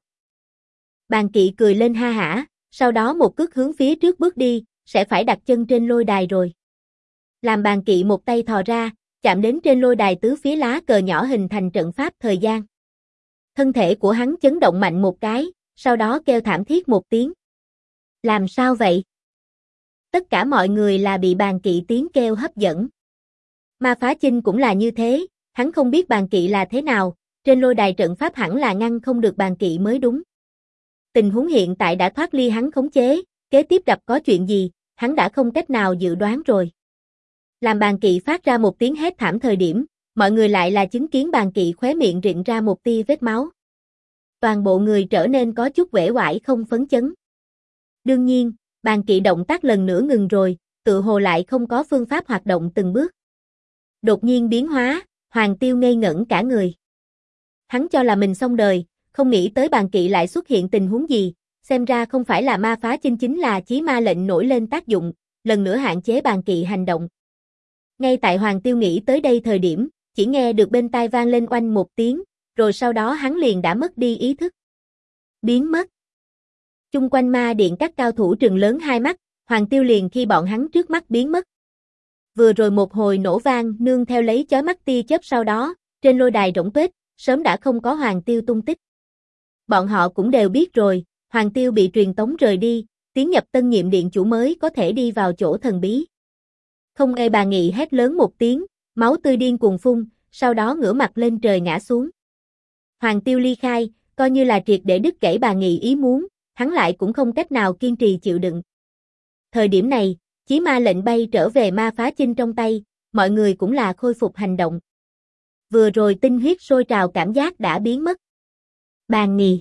Bàn Kỵ cười lên ha hả, sau đó một cước hướng phía trước bước đi, sẽ phải đặt chân trên lôi đài rồi. Làm Bàn Kỵ một tay thò ra, chạm đến trên lôi đài tứ phía lá cờ nhỏ hình thành trận pháp thời gian. Thân thể của hắn chấn động mạnh một cái, sau đó kêu thảm thiết một tiếng. Làm sao vậy? Tất cả mọi người là bị Bàn Kỵ tiếng kêu hấp dẫn. Ma Phá Chinh cũng là như thế, hắn không biết Bàn Kỵ là thế nào, trên lôi đài trận pháp hẳn là ngăn không được Bàn Kỵ mới đúng. Tình huống hiện tại đã thoát ly hắn khống chế, kế tiếp gặp có chuyện gì, hắn đã không cách nào dự đoán rồi. Làm Bàn Kỵ phát ra một tiếng hét thảm thời điểm, mọi người lại là chứng kiến Bàn Kỵ khóe miệng rịn ra một tia vết máu. Toàn bộ người trở nên có chút uể oải không phấn chấn. Đương nhiên, Bàn Kỵ động tác lần nữa ngừng rồi, tự hồ lại không có phương pháp hoạt động từng bước. Đột nhiên biến hóa, Hoàng Tiêu ngây ngẩn cả người. Hắn cho là mình xong đời, không nghĩ tới Bàn Kỵ lại xuất hiện tình huống gì, xem ra không phải là Ma Phá Chinh chính là chí ma lệnh nổi lên tác dụng, lần nữa hạn chế Bàn Kỵ hành động. Ngay tại Hoàng Tiêu nghĩ tới đây thời điểm, chỉ nghe được bên tai vang lên oanh một tiếng, rồi sau đó hắn liền đã mất đi ý thức. Biến mất. Chung quanh ma điện các cao thủ trừng lớn hai mắt, Hoàng Tiêu liền khi bọn hắn trước mắt biến mất. Vừa rồi một hồi nổ vang nương theo lấy chói mắt tia chớp sau đó, trên lôi đài rỗng tuếch, sớm đã không có Hoàng Tiêu tung tích. Bọn họ cũng đều biết rồi, Hoàng Tiêu bị truyền tống rời đi, tiến nhập tân nhiệm điện chủ mới có thể đi vào chỗ thần bí. Không nghe bà Nghị hét lớn một tiếng, máu tươi điên cuồng phun, sau đó ngửa mặt lên trời ngã xuống. Hoàng Tiêu ly khai, coi như là triệt để đứt gãy bà Nghị ý muốn, hắn lại cũng không cách nào kiên trì chịu đựng. Thời điểm này, chí ma lệnh bay trở về Ma Phá Chinh trong tay, mọi người cũng là khôi phục hành động. Vừa rồi tinh huyết sôi trào cảm giác đã biến mất. Bàn Nghị.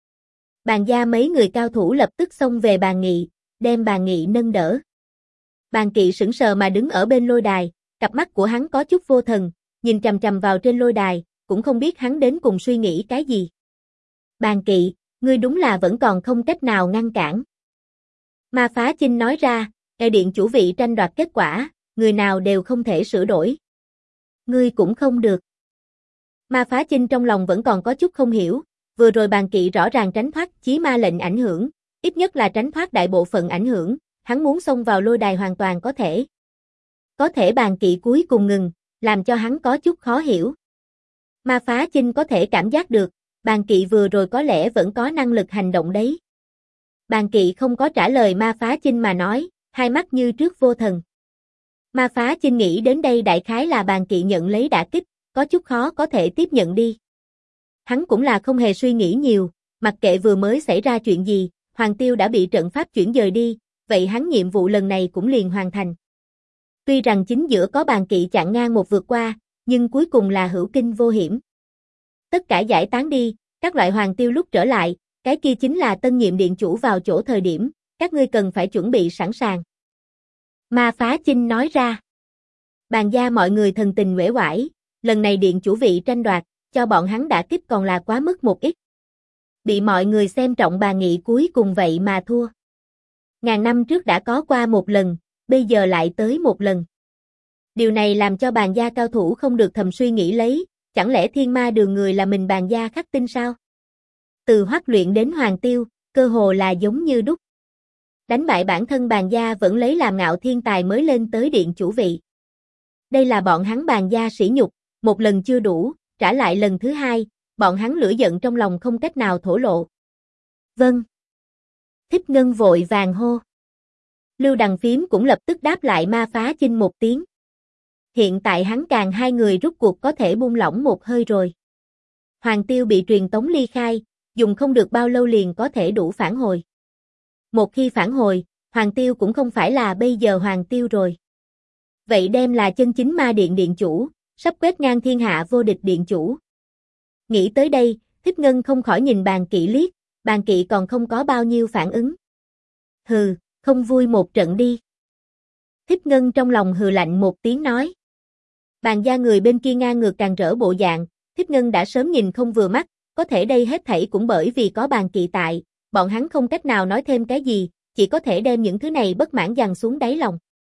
Bàn gia mấy người cao thủ lập tức xông về Bàn Nghị, đem Bàn Nghị nâng đỡ. Bàn Kỵ sững sờ mà đứng ở bên lôi đài, cặp mắt của hắn có chút vô thần, nhìn chằm chằm vào trên lôi đài, cũng không biết hắn đến cùng suy nghĩ cái gì. Bàn Kỵ, ngươi đúng là vẫn còn không cách nào ngăn cản. Ma Phá Chinh nói ra, nghe điện chủ vị tranh đoạt kết quả, người nào đều không thể sửa đổi. Ngươi cũng không được. Ma Phá Chinh trong lòng vẫn còn có chút không hiểu, vừa rồi Bàn Kỵ rõ ràng tránh thoát chí ma lệnh ảnh hưởng, ít nhất là tránh thoát đại bộ phận ảnh hưởng, hắn muốn xông vào lôi đài hoàn toàn có thể. Có thể Bàn Kỵ cuối cùng ngừng, làm cho hắn có chút khó hiểu. Ma Phá Chinh có thể cảm giác được, Bàn Kỵ vừa rồi có lẽ vẫn có năng lực hành động đấy. Bàn Kỵ không có trả lời Ma Phá Chinh mà nói, hai mắt như trước vô thần. Ma Phá Chinh nghĩ đến đây đại khái là Bàn Kỵ nhận lấy đả kích, có chút khó có thể tiếp nhận đi. Hắn cũng là không hề suy nghĩ nhiều, mặc kệ vừa mới xảy ra chuyện gì, Hoàng Tiêu đã bị trận pháp chuyển dời đi, vậy hắn nhiệm vụ lần này cũng liền hoàn thành. Tuy rằng chính giữa có Bàn Kỵ chặn ngang một vượt qua, nhưng cuối cùng là hữu kinh vô hiểm. Tất cả giải tán đi, các loại Hoàng Tiêu lúc trở lại, cái kia chính là tân nhiệm điện chủ vào chỗ thời điểm, các ngươi cần phải chuẩn bị sẵn sàng. Ma Phá Chinh nói ra. Bàn gia mọi người thần tình uể oải, lần này điện chủ vị tranh đoạt, cho bọn hắn đả kích còn là quá mức một ít. Bị mọi người xem trọng Bàn Nghị cuối cùng vậy mà thua. Ngàn năm trước đã có qua một lần, bây giờ lại tới một lần. Điều này làm cho Bàn gia cao thủ không được thầm suy nghĩ lấy, chẳng lẽ thiên ma đường người là mình Bàn gia khắc tinh sao? Từ Hoắc Luyện đến Hoàng Tiêu, cơ hồ là giống như đúc. Đánh bại bản thân Bàn gia vẫn lấy làm ngạo thiên tài mới lên tới điện chủ vị. Đây là bọn hắn Bàn gia sỉ nhục, một lần chưa đủ, trả lại lần thứ hai, bọn hắn lửa giận trong lòng không cách nào thổ lộ. Vâng. Thích Ngân vội vàng hô. Lưu Đằng Phím cũng lập tức đáp lại Ma Phá Chinh một tiếng. Hiện tại hắn càng hai người rút cuộc có thể buông lỏng một hơi rồi. Hoàng Tiêu bị truyền tống ly khai, dùng không được bao lâu liền có thể đủ phản hồi. Một khi phản hồi, Hoàng Tiêu cũng không phải là bây giờ Hoàng Tiêu rồi. Vậy đem là chân chính ma điện điện chủ, sắp quét ngang thiên hạ vô địch điện chủ. Nghĩ tới đây, Thích Ngân không khỏi nhìn Bàn Kỵ liếc, Bàn Kỵ còn không có bao nhiêu phản ứng. Hừ, không vui một trận đi. Thích Ngân trong lòng hừ lạnh một tiếng nói. Bàn gia người bên kia ngang ngược càng rỡ bộ dạng, Thích Ngân đã sớm nhìn không vừa mắt, có thể đây hết thảy cũng bởi vì có Bàn Kỵ tại, bọn hắn không cách nào nói thêm cái gì, chỉ có thể đem những thứ này bất mãn dằn xuống đáy lòng.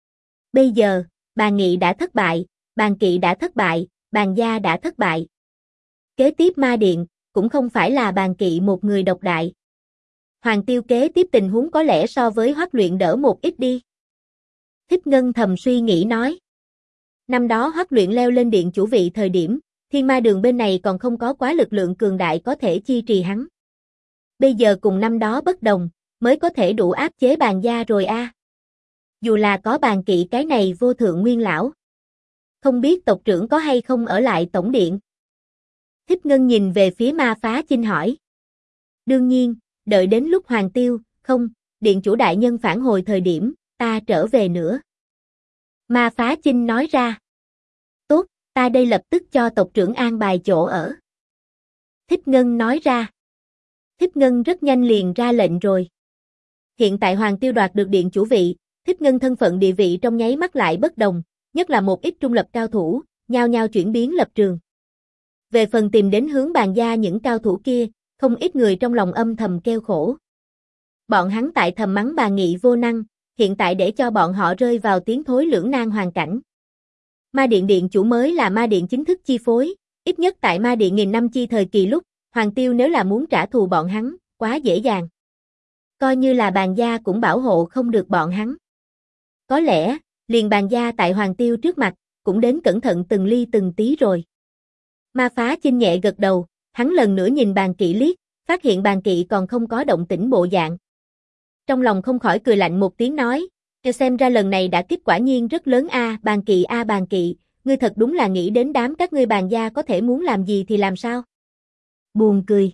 Bây giờ, bàn nghị đã thất bại, bàn kỵ đã thất bại, bàn gia đã thất bại. Kế tiếp ma điện, cũng không phải là bàn kỵ một người độc đại. Hoàng Tiêu kế tiếp tình huống có lẽ so với Hoắc Luyện đỡ một ít đi. Thích Ngân thầm suy nghĩ nói. Năm đó Hoắc Luyện leo lên điện chủ vị thời điểm, Thiên Ma Đường bên này còn không có quá lực lượng cường đại có thể chi trì hắn. Bây giờ cùng năm đó bất đồng, mới có thể đủ áp chế bàn gia rồi a. Dù là có bàn kỵ cái này vô thượng nguyên lão. Không biết tộc trưởng có hay không ở lại tổng điện. Thích Ngân nhìn về phía Ma Phá Chinh hỏi. Đương nhiên, đợi đến lúc Hoàng Tiêu, không, điện chủ đại nhân phản hồi thời điểm, ta trở về nữa. Ma Phá Chinh nói ra. Tốt, ta đây lập tức cho tộc trưởng an bài chỗ ở. Thích Ngân nói ra. Thích Ngân rất nhanh liền ra lệnh rồi. Hiện tại Hoàng Tiêu đoạt được điện chủ vị, Thích Ngân thân phận địa vị trong nháy mắt lại bất đồng, nhất là một ít trung lập cao thủ, nhao nhao chuyển biến lập trường. Về phần tìm đến hướng bàn gia những cao thủ kia, không ít người trong lòng âm thầm kêu khổ. Bọn hắn tại thầm mắng bà Nghị vô năng, hiện tại để cho bọn họ rơi vào tiến thối lưỡng nan hoàn cảnh. Ma điện điện chủ mới là ma điện chính thức chi phối, ít nhất tại ma điện nghìn năm chi thời kỳ lúc, Hoàng Tiêu nếu là muốn trả thù bọn hắn, quá dễ dàng. Coi như là bàn gia cũng bảo hộ không được bọn hắn. Có lẽ, liền bàn gia tại Hoàng Tiêu trước mặt, cũng đến cẩn thận từng ly từng tí rồi. Ma Phá Chinh nhẹ gật đầu, hắn lần nữa nhìn bàn kỵ liếc, phát hiện bàn kỵ còn không có động tĩnh bộ dạng. Trong lòng không khỏi cười lạnh một tiếng nói, xem ra lần này đã kích quả nhiên rất lớn a, bàn kỵ, ngươi thật đúng là nghĩ đến đám các ngươi bàn gia có thể muốn làm gì thì làm sao. Buồn cười.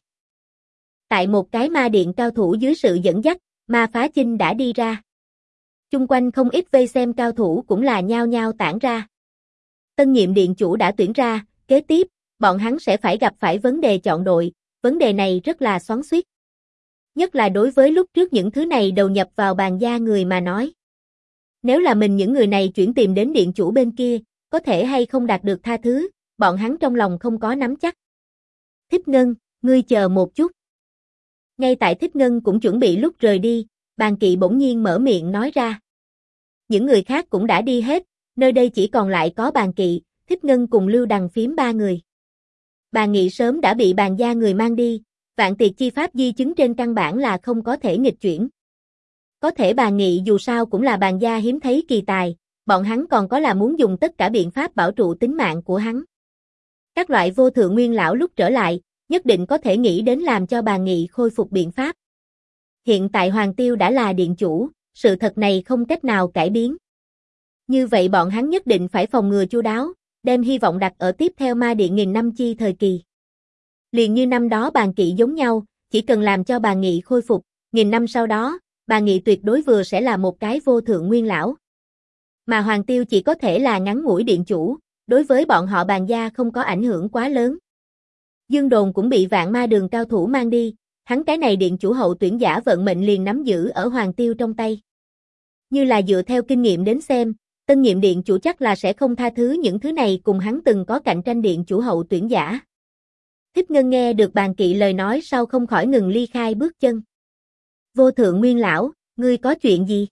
Tại một cái ma điện cao thủ dưới sự dẫn dắt, Ma Phá Chinh đã đi ra. Chung quanh không ít vây xem cao thủ cũng là nhao nhao tản ra. Tân nhiệm điện chủ đã tuyển ra, kế tiếp, bọn hắn sẽ phải gặp phải vấn đề chọn đội, vấn đề này rất là xoắn xuýt. Nhất là đối với lúc trước những thứ này đầu nhập vào bàn gia người mà nói. Nếu là mình những người này chuyển tìm đến điện chủ bên kia, có thể hay không đạt được tha thứ, bọn hắn trong lòng không có nắm chắc. Thích Ngân, ngươi chờ một chút. Ngay tại Thích Ngân cũng chuẩn bị lúc rời đi, bàn kỵ bỗng nhiên mở miệng nói ra. Những người khác cũng đã đi hết, nơi đây chỉ còn lại có bàn kỵ, Thích Ngân cùng Lưu Đằng Phím ba người. Bàn Nghị sớm đã bị bàn gia người mang đi, vạn tiệt chi pháp di chứng trên căn bản là không có thể nghịch chuyển. Có thể bàn Nghị dù sao cũng là bàn gia hiếm thấy kỳ tài, bọn hắn còn có là muốn dùng tất cả biện pháp bảo trụ tính mạng của hắn. Các loại vô thượng nguyên lão lúc trở lại, nhất định có thể nghĩ đến làm cho bàn Nghị khôi phục biện pháp. Hiện tại Hoàng Tiêu đã là điện chủ, sự thật này không cách nào cải biến. Như vậy bọn hắn nhất định phải phòng ngừa chu đáo, đem hy vọng đặt ở tiếp theo ma điện nghìn năm chi thời kỳ. Liền như năm đó bàn kỵ giống nhau, chỉ cần làm cho bàn Nghị khôi phục, nghìn năm sau đó, bàn Nghị tuyệt đối vừa sẽ là một cái vô thượng nguyên lão. Mà Hoàng Tiêu chỉ có thể là ngắn ngủi điện chủ, đối với bọn họ bàn gia không có ảnh hưởng quá lớn. Dương Đồn cũng bị vạn ma đường cao thủ mang đi, hắn cái này điện chủ hậu tuyển giả vận mệnh liền nắm giữ ở Hoàng Tiêu trong tay. Như là dựa theo kinh nghiệm đến xem, tân nhiệm điện chủ chắc là sẽ không tha thứ những thứ này cùng hắn từng có cạnh tranh điện chủ hậu tuyển giả. Thích Ngân nghe được bàn kỵ lời nói sau không khỏi ngừng ly khai bước chân. Vô thượng nguyên lão, ngươi có chuyện gì?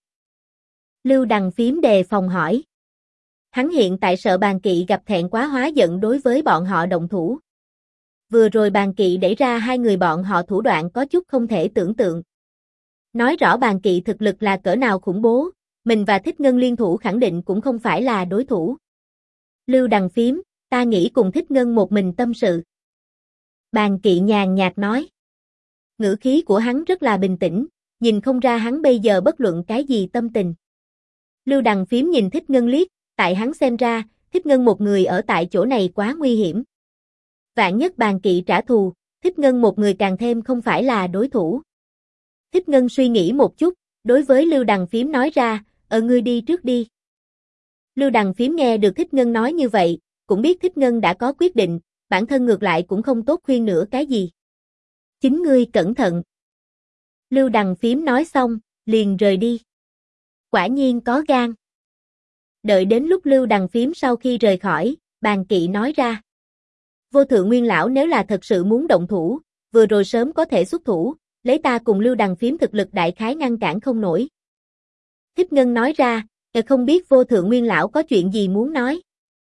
Lưu Đằng Phím đề phòng hỏi. Hắn hiện tại sợ bàn kỵ gặp thẹn quá hóa giận đối với bọn họ động thủ. Vừa rồi bàn kỵ đẩy ra hai người bọn họ thủ đoạn có chút không thể tưởng tượng. Nói rõ bàn kỵ thực lực là cỡ nào khủng bố, mình và Thích Ngân liên thủ khẳng định cũng không phải là đối thủ. Lưu Đằng Phím, ta nghĩ cùng Thích Ngân một mình tâm sự. Bàn kỵ nhàn nhạt nói. Ngữ khí của hắn rất là bình tĩnh, nhìn không ra hắn bây giờ bất luận cái gì tâm tình. Lưu Đằng Phím nhìn Thích Ngân liếc, tại hắn xem ra, Thích Ngân một người ở tại chỗ này quá nguy hiểm. Vạn nhất bàn kỵ trả thù, Thích Ngân một người càng thêm không phải là đối thủ. Thích Ngân suy nghĩ một chút, đối với Lưu Đằng Phím nói ra, ngươi đi trước đi. Lưu Đằng Phím nghe được Thích Ngân nói như vậy, cũng biết Thích Ngân đã có quyết định, bản thân ngược lại cũng không tốt khuyên nữa cái gì. Chính ngươi cẩn thận. Lưu Đằng Phím nói xong, liền rời đi. Quả nhiên có gan. Đợi đến lúc Lưu Đằng Phím sau khi rời khỏi, bàn kỵ nói ra. Vô thượng nguyên lão nếu là thật sự muốn động thủ, vừa rồi sớm có thể xuất thủ, lấy ta cùng Lưu Đằng Phím thực lực đại khái ngăn cản không nổi. Thích Ngân nói ra, Không biết Vô Thượng Nguyên lão có chuyện gì muốn nói.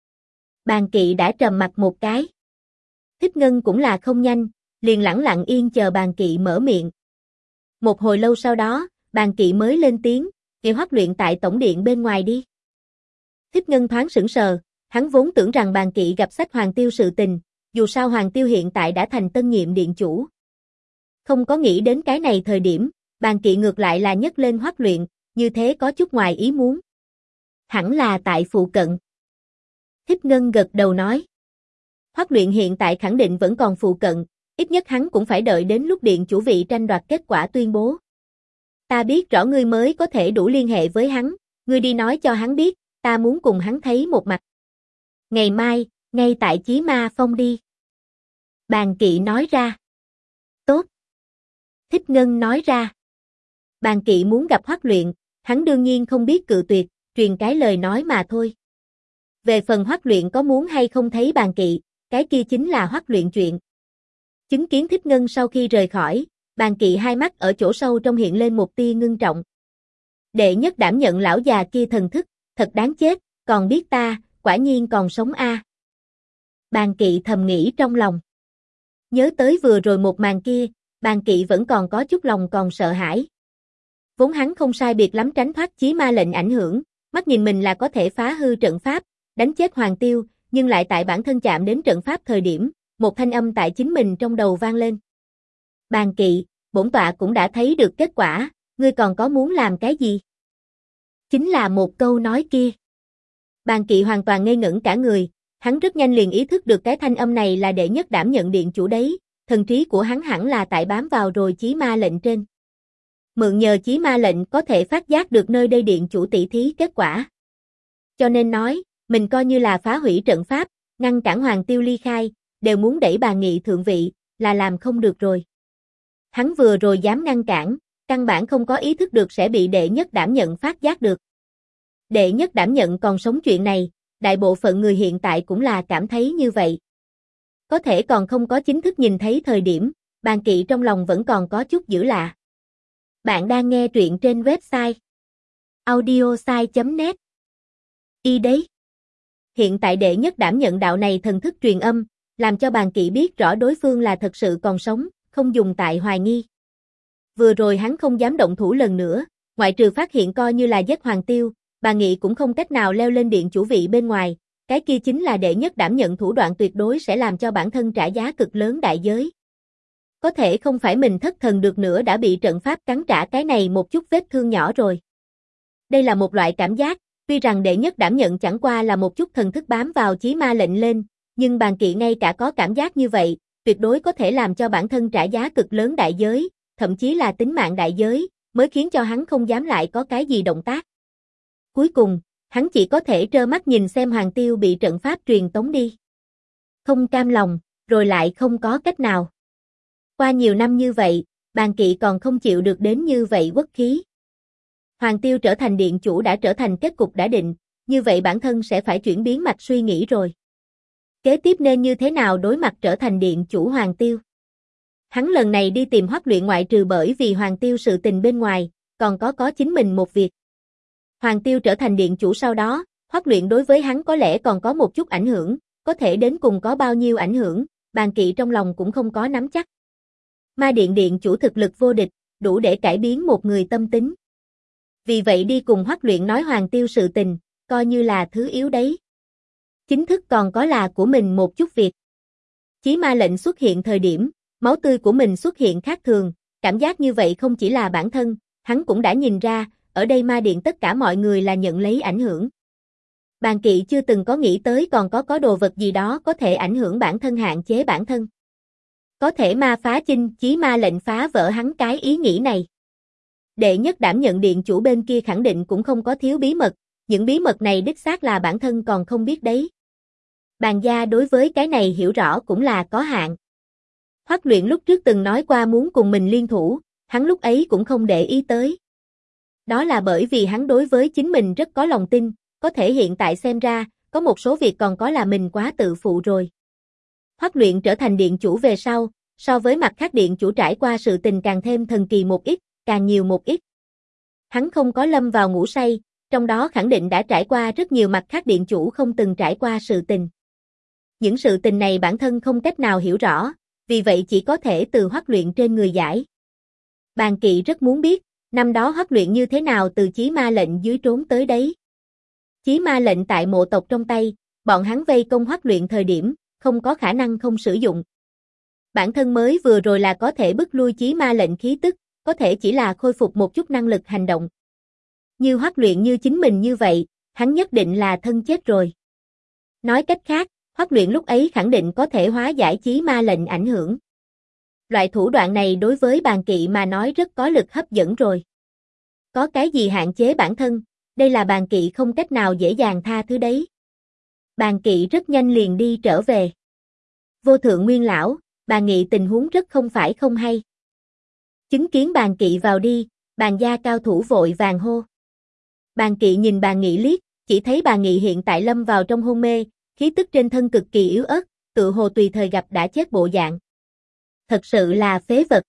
Bàn Kỵ đã trầm mặt một cái. Thích Ngân cũng là không nhanh, liền lẳng lặng yên chờ Bàn Kỵ mở miệng. Một hồi lâu sau đó, Bàn Kỵ mới lên tiếng, Hoắc luyện tại tổng điện bên ngoài đi. Thích Ngân thoáng sững sờ, hắn vốn tưởng rằng Bàn Kỵ gặp sách Hoàng Tiêu sự tình, dù sao Hoàng Tiêu hiện tại đã thành tân nhiệm điện chủ. Không có nghĩ đến cái này thời điểm, Bàn Kỵ ngược lại là nhấc lên Hoắc luyện, như thế có chút ngoài ý muốn. Hẳn là tại phụ cận. Thích Ngân gật đầu nói. Hoắc luyện hiện tại khẳng định vẫn còn phụ cận, ít nhất hắn cũng phải đợi đến lúc điện chủ vị tranh đoạt kết quả tuyên bố. Ta biết rõ ngươi mới có thể đủ liên hệ với hắn, ngươi đi nói cho hắn biết, ta muốn cùng hắn thấy một mặt. Ngày mai, ngay tại Chí Ma Phong đi. Bàn Kỵ nói ra. Tốt. Thích Ngân nói ra. Bàn Kỵ muốn gặp Hoắc luyện, hắn đương nhiên không biết cự tuyệt, truyền cái lời nói mà thôi. Về phần Hoắc luyện có muốn hay không thấy Bàn Kỵ, cái kia chính là Hoắc luyện chuyện. Chứng kiến Thích Ngân sau khi rời khỏi, Bàn Kỵ hai mắt ở chỗ sâu trong hiện lên một tia ngưng trọng. Đệ nhất đảm nhận lão già kia thần thức, thật đáng chết, còn biết ta, quả nhiên còn sống a. Bàn Kỵ thầm nghĩ trong lòng. Nhớ tới vừa rồi một màn kia, Bàn Kỵ vẫn còn có chút lòng còn sợ hãi. Vốn hắn không sai biệt lắm tránh thoát chí ma lệnh ảnh hưởng, mắt nhìn mình là có thể phá hư trận pháp, đánh chết Hoàng Tiêu, nhưng lại tại bản thân chạm đến trận pháp thời điểm, một thanh âm tại chính mình trong đầu vang lên. Bàn Kỵ, bổn tọa cũng đã thấy được kết quả, ngươi còn có muốn làm cái gì? Chính là một câu nói kia. Bàn Kỵ hoàn toàn ngây ngẩn cả người, hắn rất nhanh liền ý thức được cái thanh âm này là đệ nhất đảm nhận điện chủ đấy, thần trí của hắn hẳn là tại bám vào rồi chí ma lệnh trên. Mượn nhờ chí ma lệnh có thể phát giác được nơi đây điện chủ tỷ thí kết quả. Cho nên nói, mình coi như là phá hủy trận pháp, ngăn cản Hoàng Tiêu ly khai, đều muốn đẩy Bàn Nghị thượng vị, là làm không được rồi. Hắn vừa rồi dám ngăn cản, căn bản không có ý thức được sẽ bị đệ nhất đảm nhận phát giác được. Đệ nhất đảm nhận còn sống chuyện này, đại bộ phận người hiện tại cũng là cảm thấy như vậy. Có thể còn không có chính thức nhìn thấy thời điểm, Bàn Kỵ trong lòng vẫn còn có chút dữ lạ. Bạn đang nghe truyện trên website audiosai.net. Y đấy. Hiện tại đệ nhất đảm nhận đạo này thần thức truyền âm, làm cho Bàn Kỵ biết rõ đối phương là thật sự còn sống, không dùng tại hoài nghi. Vừa rồi hắn không dám động thủ lần nữa, ngoại trừ phát hiện coi như là giết Hoàng Tiêu, Bàn Nghị cũng không cách nào leo lên điện chủ vị bên ngoài, cái kia chính là đệ nhất đảm nhận thủ đoạn tuyệt đối sẽ làm cho bản thân trả giá cực lớn đại giới. Có thể không phải mình thất thần được nữa đã bị trận pháp cắn trả cái này một chút vết thương nhỏ rồi. Đây là một loại cảm giác, tuy rằng đệ nhất đảm nhận chẳng qua là một chút thần thức bám vào chí ma lệnh lên, nhưng Bàn Kỵ ngay cả có cảm giác như vậy, tuyệt đối có thể làm cho bản thân trả giá cực lớn đại giới, thậm chí là tính mạng đại giới, mới khiến cho hắn không dám lại có cái gì động tác. Cuối cùng, hắn chỉ có thể trơ mắt nhìn xem Hoàng Tiêu bị trận pháp truyền tống đi. Không cam lòng, rồi lại không có cách nào. Qua nhiều năm như vậy, Bàn Kỵ còn không chịu được đến như vậy uất khí. Hoàng Tiêu trở thành điện chủ đã trở thành kết cục đã định, như vậy bản thân sẽ phải chuyển biến mạch suy nghĩ rồi. Kế tiếp nên như thế nào đối mặt trở thành điện chủ Hoàng Tiêu? Hắn lần này đi tìm Hoắc luyện ngoại trừ bởi vì Hoàng Tiêu sự tình bên ngoài, còn có chính mình một việc. Hoàng Tiêu trở thành điện chủ sau đó, Hoắc luyện đối với hắn có lẽ còn có một chút ảnh hưởng, có thể đến cùng có bao nhiêu ảnh hưởng, Bàn Kỵ trong lòng cũng không có nắm chắc. Ma điện điện chủ thực lực vô địch, đủ để cải biến một người tâm tính. Vì vậy đi cùng Hoắc luyện nói Hoàng Tiêu sự tình, coi như là thứ yếu đấy. Chính thức còn có là của mình một chút việc. Chí ma lệnh xuất hiện thời điểm, máu tươi của mình xuất hiện khác thường, cảm giác như vậy không chỉ là bản thân, hắn cũng đã nhìn ra, ở đây ma điện tất cả mọi người là nhận lấy ảnh hưởng. Bàn Kỵ chưa từng có nghĩ tới còn có đồ vật gì đó có thể ảnh hưởng bản thân hạn chế bản thân. Có thể ma phá chinh, chí ma lệnh phá vỡ hắn cái ý nghĩ này. Đệ nhất đảm nhận điện chủ bên kia khẳng định cũng không có thiếu bí mật, những bí mật này đích xác là bản thân còn không biết đấy. Bàn gia đối với cái này hiểu rõ cũng là có hạn. Hoắc luyện lúc trước từng nói qua muốn cùng mình liên thủ, hắn lúc ấy cũng không để ý tới. Đó là bởi vì hắn đối với chính mình rất có lòng tin, có thể hiện tại xem ra, có một số việc còn có là mình quá tự phụ rồi. Hoắc luyện trở thành điện chủ về sau, so với mặt khác điện chủ trải qua sự tình càng thêm thần kỳ một ít, càng nhiều một ít. Hắn không có lâm vào ngủ say, trong đó khẳng định đã trải qua rất nhiều mặt khác điện chủ không từng trải qua sự tình. Những sự tình này bản thân không cách nào hiểu rõ, vì vậy chỉ có thể từ Hoắc Luyện trên người giải. Bàn Kỵ rất muốn biết, năm đó Hoắc Luyện như thế nào từ chí ma lệnh dưới trốn tới đấy. Chí ma lệnh tại mộ tộc trong tay, bọn hắn vây công Hoắc Luyện thời điểm, không có khả năng không sử dụng. Bản thân mới vừa rồi là có thể bức lui chí ma lệnh khí tức, có thể chỉ là khôi phục một chút năng lực hành động. Như Hoắc Luyện như chính mình như vậy, hắn nhất định là thân chết rồi. Nói cách khác, Hoắc Luyện lúc ấy khẳng định có thể hóa giải chí ma lệnh ảnh hưởng. Loại thủ đoạn này đối với Bàn Kỵ mà nói rất có lực hấp dẫn rồi. Có cái gì hạn chế bản thân, đây là Bàn Kỵ không cách nào dễ dàng tha thứ đấy. Bàn Kỵ rất nhanh liền đi trở về. Vô Thượng Nguyên lão, Bàn Nghị tình huống rất không phải không hay. Chứng kiến Bàn Kỵ vào đi, Bàn gia cao thủ vội vàng hô. Bàn Kỵ nhìn Bàn Nghị liếc, chỉ thấy Bàn Nghị hiện tại lâm vào trong hôn mê, khí tức trên thân cực kỳ yếu ớt, tựa hồ tùy thời gặp đã chết bộ dạng. Thật sự là phế vật.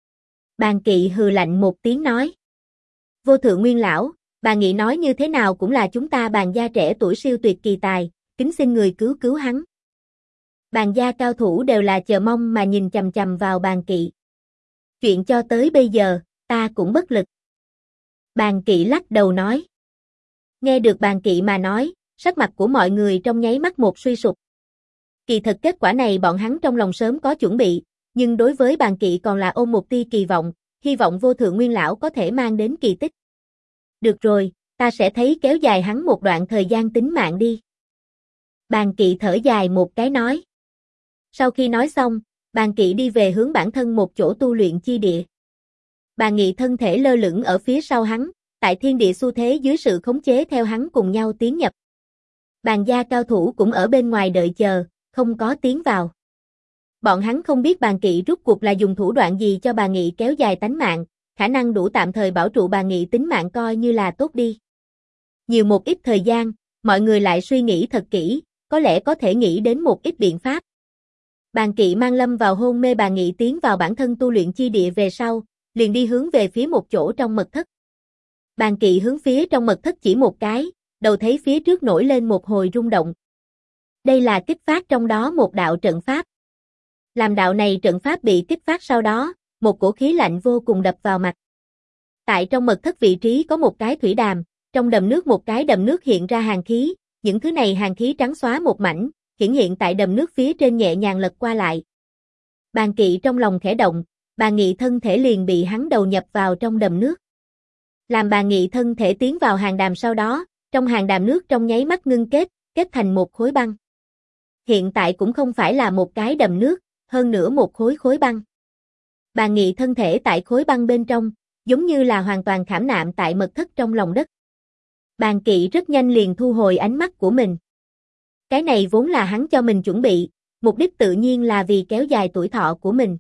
Bàn Kỵ hừ lạnh một tiếng nói. Vô Thượng Nguyên lão, Bàn Nghị nói như thế nào cũng là chúng ta Bàn gia trẻ tuổi siêu tuyệt kỳ tài, kính xin người cứu cứu hắn. Bàn gia cao thủ đều là chờ mong mà nhìn chằm chằm vào Bàn Kỵ. Chuyện cho tới bây giờ, ta cũng bất lực. Bàn Kỵ lắc đầu nói. Nghe được Bàn Kỵ mà nói, sắc mặt của mọi người trong nháy mắt một suy sụp. Kỳ thật kết quả này bọn hắn trong lòng sớm có chuẩn bị, nhưng đối với Bàn Kỵ còn là ôm một tia kỳ vọng, hy vọng Vô Thượng Nguyên lão có thể mang đến kỳ tích. Được rồi, ta sẽ thấy kéo dài hắn một đoạn thời gian tính mạng đi. Bàn Kỵ thở dài một cái nói. Sau khi nói xong, Bàn Kỵ đi về hướng bản thân một chỗ tu luyện chi địa. Bàn Nghị thân thể lơ lửng ở phía sau hắn, tại thiên địa xu thế dưới sự khống chế theo hắn cùng nhau tiến nhập. Bàn gia cao thủ cũng ở bên ngoài đợi chờ, không có tiến vào. Bọn hắn không biết Bàn Kỵ rút cuộc là dùng thủ đoạn gì cho Bàn Nghị kéo dài tánh mạng, khả năng đủ tạm thời bảo trụ Bàn Nghị tính mạng coi như là tốt đi. Nhiều một ít thời gian, mọi người lại suy nghĩ thật kỹ, có lẽ có thể nghĩ đến một ít biện pháp. Bàn Kỵ mang lâm vào hôn mê Bàn Nghị tiến vào bản thân tu luyện chi địa về sau, liền đi hướng về phía một chỗ trong mật thất. Bàn Kỵ hướng phía trong mật thất chỉ một cái, đầu thấy phía trước nổi lên một hồi rung động. Đây là kích phát trong đó một đạo trận pháp. Làm đạo này trận pháp bị kích phát sau đó, một cổ khí lạnh vô cùng đập vào mặt. Tại trong mật thất vị trí có một cái thủy đàm, trong đầm nước một cái đầm nước hiện ra hàn khí, những thứ này hàn khí trắng xóa một mảnh, hiển hiện tại đầm nước phía trên nhẹ nhàng lật qua lại. Bàn Kỵ trong lòng khẽ động, Bàn Nghị thân thể liền bị hắn đầu nhập vào trong đầm nước. Làm Bàn Nghị thân thể tiến vào hàn đàm sau đó, trong hàn đàm nước trong nháy mắt ngưng kết, kết thành một khối băng. Hiện tại cũng không phải là một cái đầm nước, hơn nữa một khối băng. Bàn Nghị thân thể tại khối băng bên trong, giống như là hoàn toàn khảm nạm tại mật thất trong lòng đất. Bàn Kỵ rất nhanh liền thu hồi ánh mắt của mình. Cái này vốn là hắn cho mình chuẩn bị, mục đích tự nhiên là vì kéo dài tuổi thọ của mình.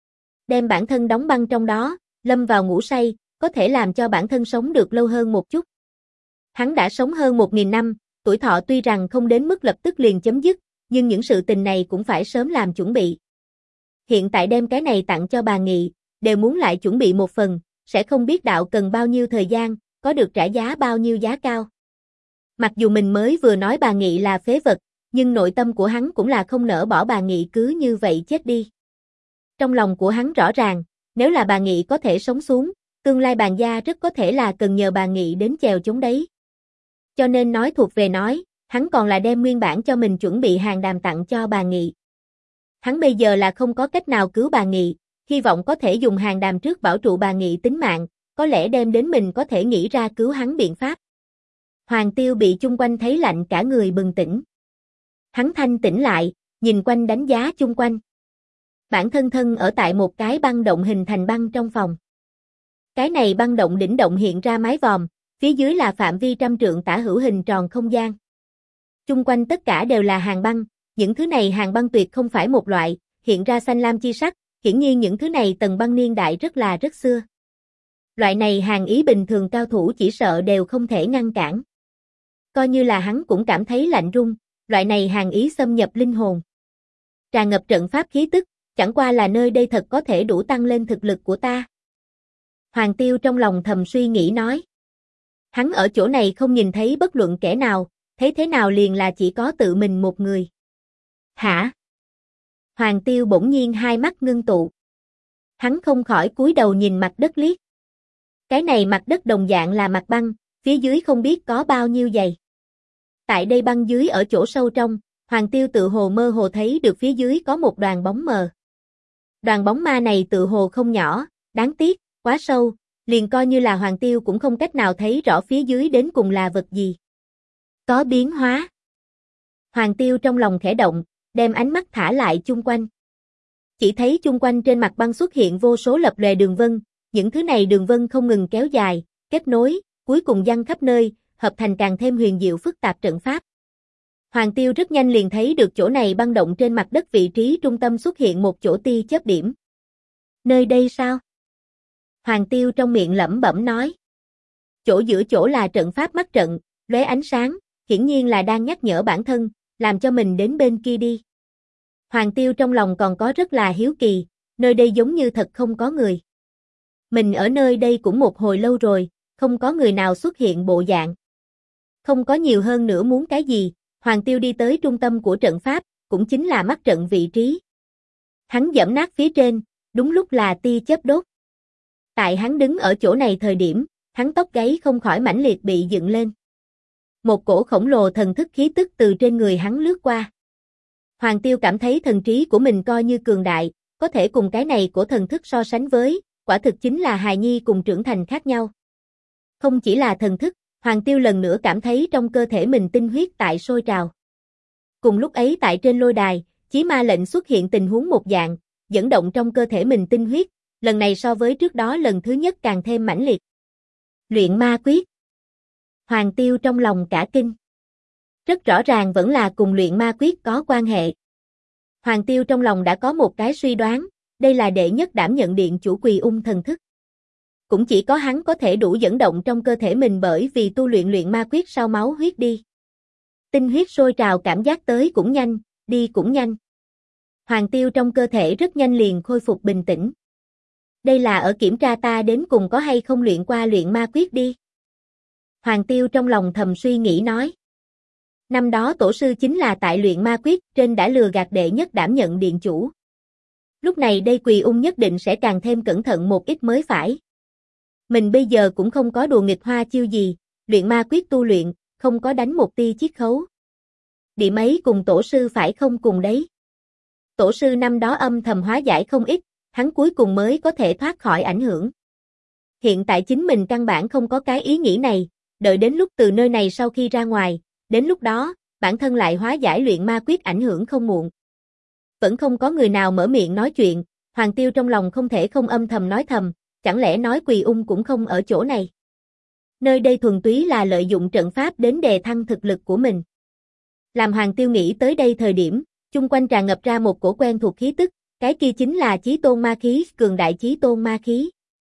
Đem bản thân đóng băng trong đó, lâm vào ngủ say, có thể làm cho bản thân sống được lâu hơn một chút. Hắn đã sống hơn 1000 năm, tuổi thọ tuy rằng không đến mức lập tức liền chấm dứt, nhưng những sự tình này cũng phải sớm làm chuẩn bị. Hiện tại đem cái này tặng cho Bàn Nghị, đều muốn lại chuẩn bị một phần, sẽ không biết đạo cần bao nhiêu thời gian, có được trả giá bao nhiêu giá cao. Mặc dù mình mới vừa nói Bàn Nghị là phế vật, nhưng nội tâm của hắn cũng là không nỡ bỏ Bàn Nghị cứ như vậy chết đi. Trong lòng của hắn rõ ràng, nếu là Bàn Nghị có thể sống xuống, tương lai Bàn gia rất có thể là cần nhờ Bàn Nghị đến chèo chống đấy. Cho nên nói thuộc về nói, hắn còn là đem nguyên bản cho mình chuẩn bị hàng đàm tặng cho Bàn Nghị. Hắn bây giờ là không có cách nào cứu Bàn Nghị, hy vọng có thể dùng hàng đàm trước bảo trụ Bàn Nghị tính mạng, có lẽ đem đến mình có thể nghĩ ra cứu hắn biện pháp. Hoàng Tiêu bị chung quanh thấy lạnh cả người bừng tỉnh. Hắn thanh tỉnh lại, nhìn quanh đánh giá chung quanh. Bản thân thân ở tại một cái băng động hình thành băng trong phòng. Cái này băng động đỉnh động hiện ra mái vòm, phía dưới là phạm vi trăm trượng tả hữu hình tròn không gian. Chung quanh tất cả đều là hàng băng, những thứ này hàng băng tuyệt không phải một loại, hiện ra xanh lam chi sắc, hiển nhiên những thứ này tầng băng niên đại rất xưa. Loại này hàng ý bình thường cao thủ chỉ sợ đều không thể ngăn cản. Coi như là hắn cũng cảm thấy lạnh run, loại này hàng ý xâm nhập linh hồn. Tràn ngập trận pháp khí tức, chẳng qua là nơi đây thật có thể đủ tăng lên thực lực của ta. Hoàng Tiêu trong lòng thầm suy nghĩ nói. Hắn ở chỗ này không nhìn thấy bất luận kẻ nào, thấy thế nào liền là chỉ có tự mình một người. Hả? Hoàng Tiêu bỗng nhiên hai mắt ngưng tụ. Hắn không khỏi cúi đầu nhìn mặt đất liếc. Cái này mặt đất đồng dạng là mặt băng, phía dưới không biết có bao nhiêu dày. Tại đây băng dưới ở chỗ sâu trong, Hoàng Tiêu tự hồ mơ hồ thấy được phía dưới có một đoàn bóng mờ. Đoàn bóng ma này tự hồ không nhỏ, đáng tiếc, quá sâu, liền coi như là Hoàng Tiêu cũng không cách nào thấy rõ phía dưới đến cùng là vật gì. Có biến hóa. Hoàng Tiêu trong lòng khẽ động, đem ánh mắt thả lại chung quanh. Chỉ thấy chung quanh trên mặt băng xuất hiện vô số lập lòe đường vân, những thứ này đường vân không ngừng kéo dài, kết nối, cuối cùng giăng khắp nơi, hợp thành càng thêm huyền diệu phức tạp trận pháp. Hoàng Tiêu rất nhanh liền thấy được chỗ này băng động trên mặt đất vị trí trung tâm xuất hiện một chỗ tia chớp điểm. Nơi đây sao? Hoàng Tiêu trong miệng lẩm bẩm nói. Chỗ giữa chỗ là trận pháp mắt trận, lóe ánh sáng, hiển nhiên là đang nhắc nhở bản thân, làm cho mình đến bên kia đi. Hoàng Tiêu trong lòng còn có rất là hiếu kỳ, nơi đây giống như thật không có người. Mình ở nơi đây cũng một hồi lâu rồi, không có người nào xuất hiện bộ dạng. Không có nhiều hơn nữa muốn cái gì, Hoàng Tiêu đi tới trung tâm của trận pháp, cũng chính là mắt trận vị trí. Hắn giẫm nát phía trên, đúng lúc là tia chớp đốt. Tại hắn đứng ở chỗ này thời điểm, hắn tóc gáy không khỏi mãnh liệt bị dựng lên. Một cổ khổng lồ thần thức khí tức từ trên người hắn lướt qua. Hoàng Tiêu cảm thấy thần trí của mình coi như cường đại, có thể cùng cái này của thần thức so sánh với, quả thực chính là hài nhi cùng trưởng thành khác nhau. Không chỉ là thần thức, Hoàng Tiêu lần nữa cảm thấy trong cơ thể mình tinh huyết tại sôi trào. Cùng lúc ấy tại trên lôi đài, chí ma lệnh xuất hiện tình huống một dạng, dẫn động trong cơ thể mình tinh huyết, lần này so với trước đó lần thứ nhất càng thêm mãnh liệt. Luyện ma quyết. Hoàng Tiêu trong lòng cả kinh. Rất rõ ràng vẫn là cùng luyện ma quyết có quan hệ. Hoàng Tiêu trong lòng đã có một cái suy đoán, đây là đệ nhất đảm nhận điện chủ Quỳ Ung thần thức. Cũng chỉ có hắn có thể đủ dẫn động trong cơ thể mình bởi vì tu luyện luyện ma quyết sau máu huyết đi. Tinh huyết sôi trào cảm giác tới cũng nhanh, đi cũng nhanh. Hoàng Tiêu trong cơ thể rất nhanh liền khôi phục bình tĩnh. Đây là ở kiểm tra ta đến cùng có hay không luyện qua luyện ma quyết đi. Hoàng Tiêu trong lòng thầm suy nghĩ nói. Năm đó tổ sư chính là tại luyện ma quyết trên đã lừa gạt đệ nhất đảm nhận điện chủ. Lúc này đây Quỳ Ung nhất định sẽ càng thêm cẩn thận một ít mới phải. Mình bây giờ cũng không có đùa nghịch hoa chiêu gì, luyện ma quyết tu luyện, không có đánh một tia chiết khấu. Điểm ấy cùng tổ sư phải không cùng đấy. Tổ sư năm đó âm thầm hóa giải không ít, hắn cuối cùng mới có thể thoát khỏi ảnh hưởng. Hiện tại chính mình căn bản không có cái ý nghĩ này, đợi đến lúc từ nơi này sau khi ra ngoài, đến lúc đó, bản thân lại hóa giải luyện ma quyết ảnh hưởng không muộn. Vẫn không có người nào mở miệng nói chuyện, Hoàng Tiêu trong lòng không thể không âm thầm nói thầm, chẳng lẽ nói Quỳ Ung cũng không ở chỗ này. Nơi đây thuần túy là lợi dụng trận pháp đến đề thăng thực lực của mình. Làm Hoàng Tiêu nghĩ tới đây thời điểm, chung quanh tràn ngập ra một cổ quen thuộc khí tức, cái kia chính là chí tôn ma khí, cường đại chí tôn ma khí.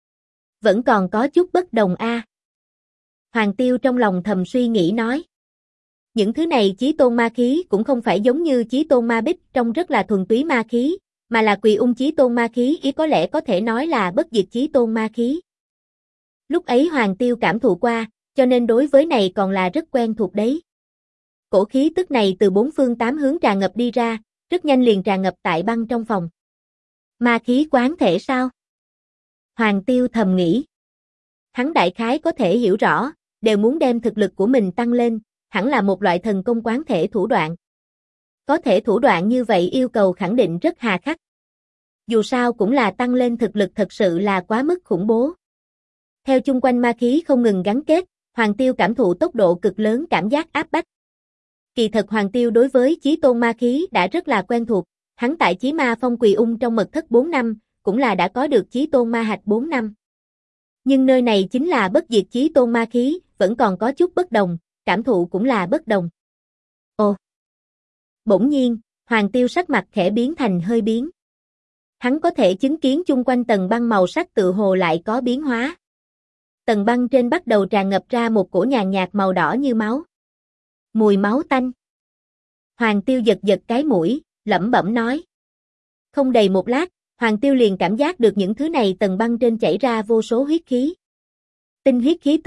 Vẫn còn có chút bất đồng a. Hoàng Tiêu trong lòng thầm suy nghĩ nói. Những thứ này chí tôn ma khí cũng không phải giống như chí tôn ma bích trong rất là thuần túy ma khí, mà là Quỳ Ung chí tôn ma khí ý có lẽ có thể nói là bất diệt chí tôn ma khí. Lúc ấy Hoàng Tiêu cảm thụ qua, cho nên đối với này còn là rất quen thuộc đấy. Cổ khí tức này từ bốn phương tám hướng tràn ngập đi ra, rất nhanh liền tràn ngập tại băng trong phòng. Ma khí quán thể sao? Hoàng Tiêu thầm nghĩ. Hắn đại khái có thể hiểu rõ, đều muốn đem thực lực của mình tăng lên, hẳn là một loại thần công quán thể thủ đoạn. Có thể thủ đoạn như vậy yêu cầu khẳng định rất hà khắc. Dù sao cũng là tăng lên thực lực thật sự là quá mức khủng bố. Theo chung quanh ma khí không ngừng gắn kết, Hoàng Tiêu cảm thụ tốc độ cực lớn cảm giác áp bách. Kỳ thật Hoàng Tiêu đối với chí tôn ma khí đã rất là quen thuộc, hắn tại chí ma phong Quỳ Ung trong mật thất 4 năm, cũng là đã có được chí tôn ma hạch 4 năm. Nhưng nơi này chính là bất diệt chí tôn ma khí, vẫn còn có chút bất đồng, cảm thụ cũng là bất đồng. Ồ! Bỗng nhiên, Hoàng Tiêu sắc mặt khẽ biến thành hơi biến. Hắn có thể chứng kiến chung quanh tầng băng màu sắc tự hồ lại có biến hóa. Tầng băng trên bắt đầu tràn ngập ra một cổ nhàn nhạt màu đỏ như máu. Mùi máu tanh. Hoàng Tiêu giật giật cái mũi, lẩm bẩm nói. Không đầy một lát, Hoàng Tiêu liền cảm giác được những thứ này tầng băng trên chảy ra vô số huyết khí. Tinh huyết khí tức,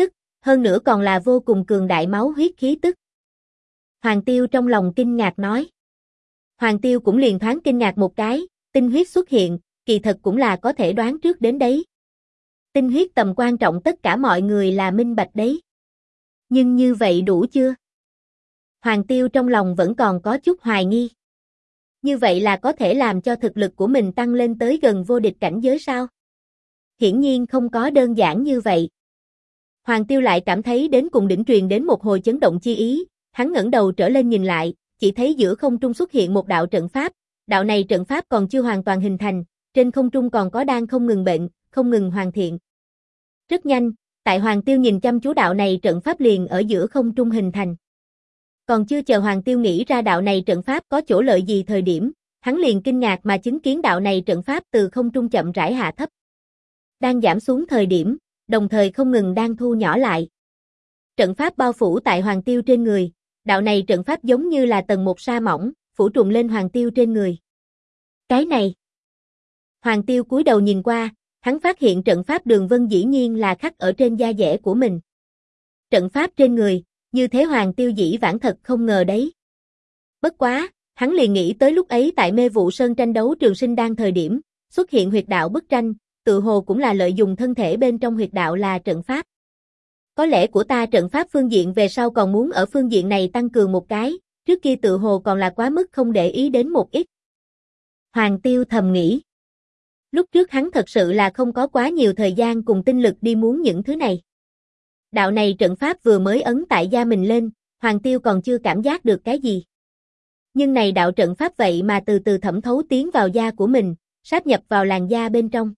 Hơn nữa còn là vô cùng cường đại máu huyết khí tức. Hoàng Tiêu trong lòng kinh ngạc nói. Hoàng Tiêu cũng liền thoáng kinh ngạc một cái, tinh huyết xuất hiện, kỳ thật cũng là có thể đoán trước đến đấy. Tinh huyết tầm quan trọng tất cả mọi người là minh bạch đấy. Nhưng như vậy đủ chưa? Hoàng Tiêu trong lòng vẫn còn có chút hoài nghi. Như vậy là có thể làm cho thực lực của mình tăng lên tới gần vô địch cảnh giới sao? Hiển nhiên không có đơn giản như vậy. Hoàng Tiêu lại cảm thấy đến cùng đỉnh truyền đến một hồi chấn động chi ý, hắn ngẩng đầu trở lên nhìn lại, chỉ thấy giữa không trung xuất hiện một đạo trận pháp, đạo này trận pháp còn chưa hoàn toàn hình thành, trên không trung còn có đang không ngừng bệnh, không ngừng hoàn thiện. Rất nhanh, tại Hoàng Tiêu nhìn chăm chú đạo này trận pháp liền ở giữa không trung hình thành. Còn chưa chờ Hoàng Tiêu nghĩ ra đạo này trận pháp có chỗ lợi gì thời điểm, hắn liền kinh ngạc mà chứng kiến đạo này trận pháp từ không trung chậm rãi hạ thấp. Đang giảm xuống thời điểm, đồng thời không ngừng đang thu nhỏ lại. Trận pháp bao phủ tại Hoàng Tiêu trên người, đạo này trận pháp giống như là tầng một sa mỏng, phủ trùm lên Hoàng Tiêu trên người. Cái này. Hoàng Tiêu cúi đầu nhìn qua, hắn phát hiện trận pháp đường vân dĩ nhiên là khắc ở trên da dẻ của mình. Trận pháp trên người, như thế Hoàng Tiêu dĩ vãng thật không ngờ đấy. Bất quá, hắn liền nghĩ tới lúc ấy tại Mê Vụ Sơn tranh đấu Trường Sinh Đan thời điểm, xuất hiện huyệt đạo bức tranh, tự hồ cũng là lợi dụng thân thể bên trong huyệt đạo là trận pháp. Có lẽ của ta trận pháp phương diện về sau còn muốn ở phương diện này tăng cường một cái, trước kia tự hồ còn là quá mức không để ý đến một ít. Hoàng Tiêu thầm nghĩ. Lúc trước hắn thật sự là không có quá nhiều thời gian cùng tinh lực đi muốn những thứ này. Đạo này trận pháp vừa mới ấn tại da mình lên, Hoàng Tiêu còn chưa cảm giác được cái gì. Nhưng này đạo trận pháp vậy mà từ từ thẩm thấu tiến vào da của mình, sáp nhập vào làn da bên trong.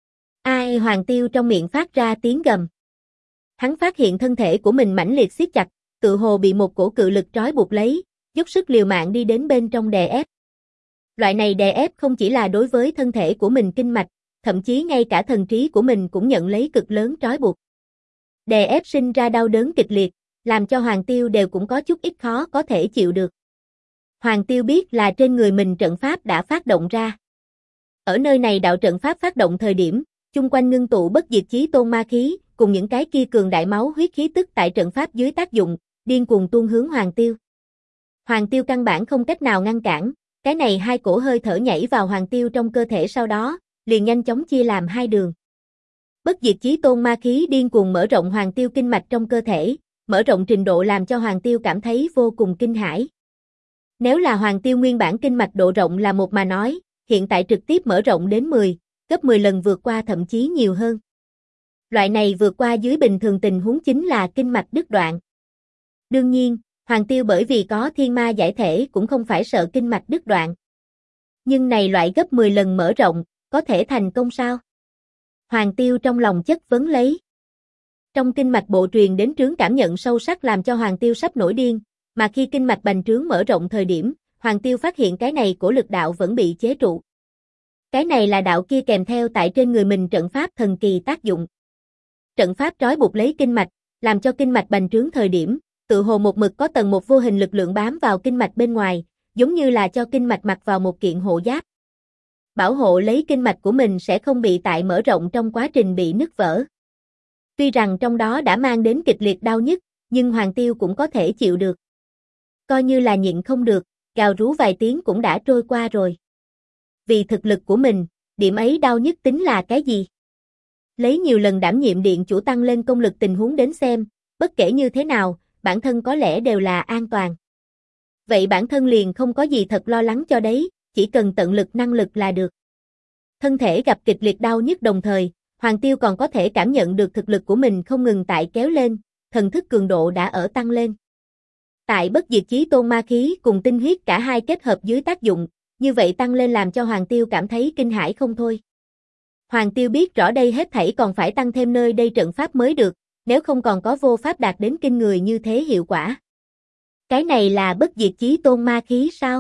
Ai Hoàng Tiêu trong miệng phát ra tiếng gầm. Hắn phát hiện thân thể của mình mãnh liệt siết chặt, tự hồ bị một cổ cự lực trói buộc lấy, dốc sức liều mạng đi đến bên trong đè ép. Loại này đè ép không chỉ là đối với thân thể của mình kinh mạch, thậm chí ngay cả thần trí của mình cũng nhận lấy cực lớn trói buộc. Đè ép sinh ra đau đớn kịch liệt, làm cho Hoàng Tiêu đều cũng có chút ít khó có thể chịu được. Hoàng Tiêu biết là trên người mình trận pháp đã phát động ra. Ở nơi này đạo trận pháp phát động thời điểm, chung quanh ngưng tụ bất diệt chí tôn ma khí, cùng những cái kia cường đại máu huyết khí tức tại trận pháp dưới tác dụng, điên cuồng tuôn hướng Hoàng Tiêu. Hoàng Tiêu căn bản không cách nào ngăn cản, cái này hai cổ hơi thở nhảy vào Hoàng Tiêu trong cơ thể sau đó, liền nhanh chóng chia làm hai đường. Bất diệt chí tôn ma khí điên cuồng mở rộng Hoàng Tiêu kinh mạch trong cơ thể, mở rộng trình độ làm cho Hoàng Tiêu cảm thấy vô cùng kinh hãi. Nếu là Hoàng Tiêu nguyên bản kinh mạch độ rộng là một mà nói, hiện tại trực tiếp mở rộng đến 10, gấp 10 lần vượt qua thậm chí nhiều hơn. Loại này vượt qua dưới bình thường tình huống chính là kinh mạch đứt đoạn. Đương nhiên, Hoàng Tiêu bởi vì có thiên ma giải thể cũng không phải sợ kinh mạch đứt đoạn. Nhưng này loại gấp 10 lần mở rộng, có thể thành công sao? Hoàng Tiêu trong lòng chất vấn lấy. Trong kinh mạch bộ truyền đến trướng cảm nhận sâu sắc làm cho Hoàng Tiêu sắp nổi điên, mà khi kinh mạch bành trướng mở rộng thời điểm, Hoàng Tiêu phát hiện cái này của lực đạo vẫn bị chế trụ. Cái này là đạo kia kèm theo tại trên người mình trận pháp thần kỳ tác dụng. Trận pháp trói buộc lấy kinh mạch, làm cho kinh mạch bành trướng thời điểm, tự hồ một mực có tầng một vô hình lực lượng bám vào kinh mạch bên ngoài, giống như là cho kinh mạch mặc vào một kiện hộ giáp. Bảo hộ lấy kinh mạch của mình sẽ không bị tại mở rộng trong quá trình bị nứt vỡ. Tuy rằng trong đó đã mang đến kịch liệt đau nhức, nhưng Hoàng Tiêu cũng có thể chịu được. Coi như là nhịn không được, gào rú vài tiếng cũng đã trôi qua rồi. Vì thực lực của mình, điểm ấy đau nhức tính là cái gì? Lấy nhiều lần đảm nhiệm điện chủ tăng lên công lực tình huống đến xem, bất kể như thế nào, bản thân có lẽ đều là an toàn. Vậy bản thân liền không có gì thật lo lắng cho đấy, chỉ cần tận lực năng lực là được. Thân thể gặp kịch liệt đau nhức đồng thời, Hoàng Tiêu còn có thể cảm nhận được thực lực của mình không ngừng tại kéo lên, thần thức cường độ đã ở tăng lên. Tại bất diệt chí tôn ma khí cùng tinh huyết cả hai kết hợp dưới tác dụng, như vậy tăng lên làm cho Hoàng Tiêu cảm thấy kinh hãi không thôi. Hoàng Tiêu biết rõ đây hết thảy còn phải tăng thêm nơi đây trận pháp mới được, nếu không còn có vô pháp đạt đến kinh người như thế hiệu quả. Cái này là bất diệt chí tôn ma khí sao?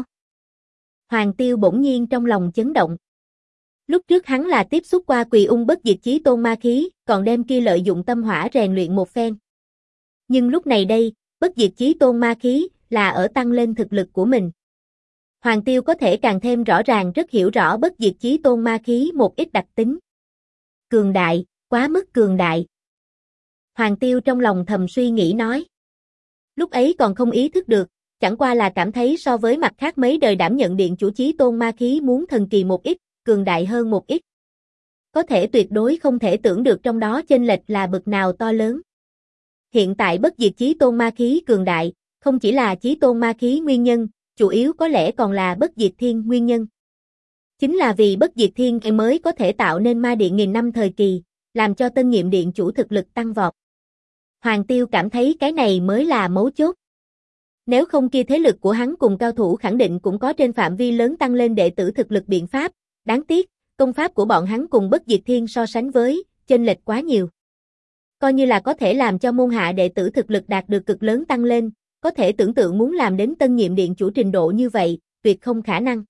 Hoàng Tiêu bỗng nhiên trong lòng chấn động. Lúc trước hắn là tiếp xúc qua Quỳ Ung bất diệt chí tôn ma khí, còn đem kia lợi dụng tâm hỏa rèn luyện một phen. Nhưng lúc này đây, bất diệt chí tôn ma khí là ở tăng lên thực lực của mình. Hoàng Tiêu có thể càng thêm rõ ràng rất hiểu rõ bất diệt chí tôn ma khí một ít đặc tính. Cường đại, quá mức cường đại. Hoàng Tiêu trong lòng thầm suy nghĩ nói. Lúc ấy còn không ý thức được, chẳng qua là cảm thấy so với mặt khác mấy đời đảm nhận điện chủ chí tôn ma khí muốn thần kỳ một ít, cường đại hơn một ít. Có thể tuyệt đối không thể tưởng được trong đó chênh lệch là bực nào to lớn. Hiện tại bất diệt chí tôn ma khí cường đại, không chỉ là chí tôn ma khí nguyên nhân, chủ yếu có lẽ còn là bất diệt thiên nguyên nhân. Chính là vì bất diệt thiên mới có thể tạo nên ma điện nghìn năm thời kỳ, làm cho tân nhiệm điện chủ thực lực tăng vọt. Hoàng Tiêu cảm thấy cái này mới là mấu chốt. Nếu không kia thế lực của hắn cùng cao thủ khẳng định cũng có trên phạm vi lớn tăng lên đệ tử thực lực biện pháp, đáng tiếc, công pháp của bọn hắn cùng bất diệt thiên so sánh với, chênh lệch quá nhiều. Coi như là có thể làm cho môn hạ đệ tử thực lực đạt được cực lớn tăng lên, có thể tưởng tượng muốn làm đến tân nhiệm điện chủ trình độ như vậy, tuyệt không khả năng.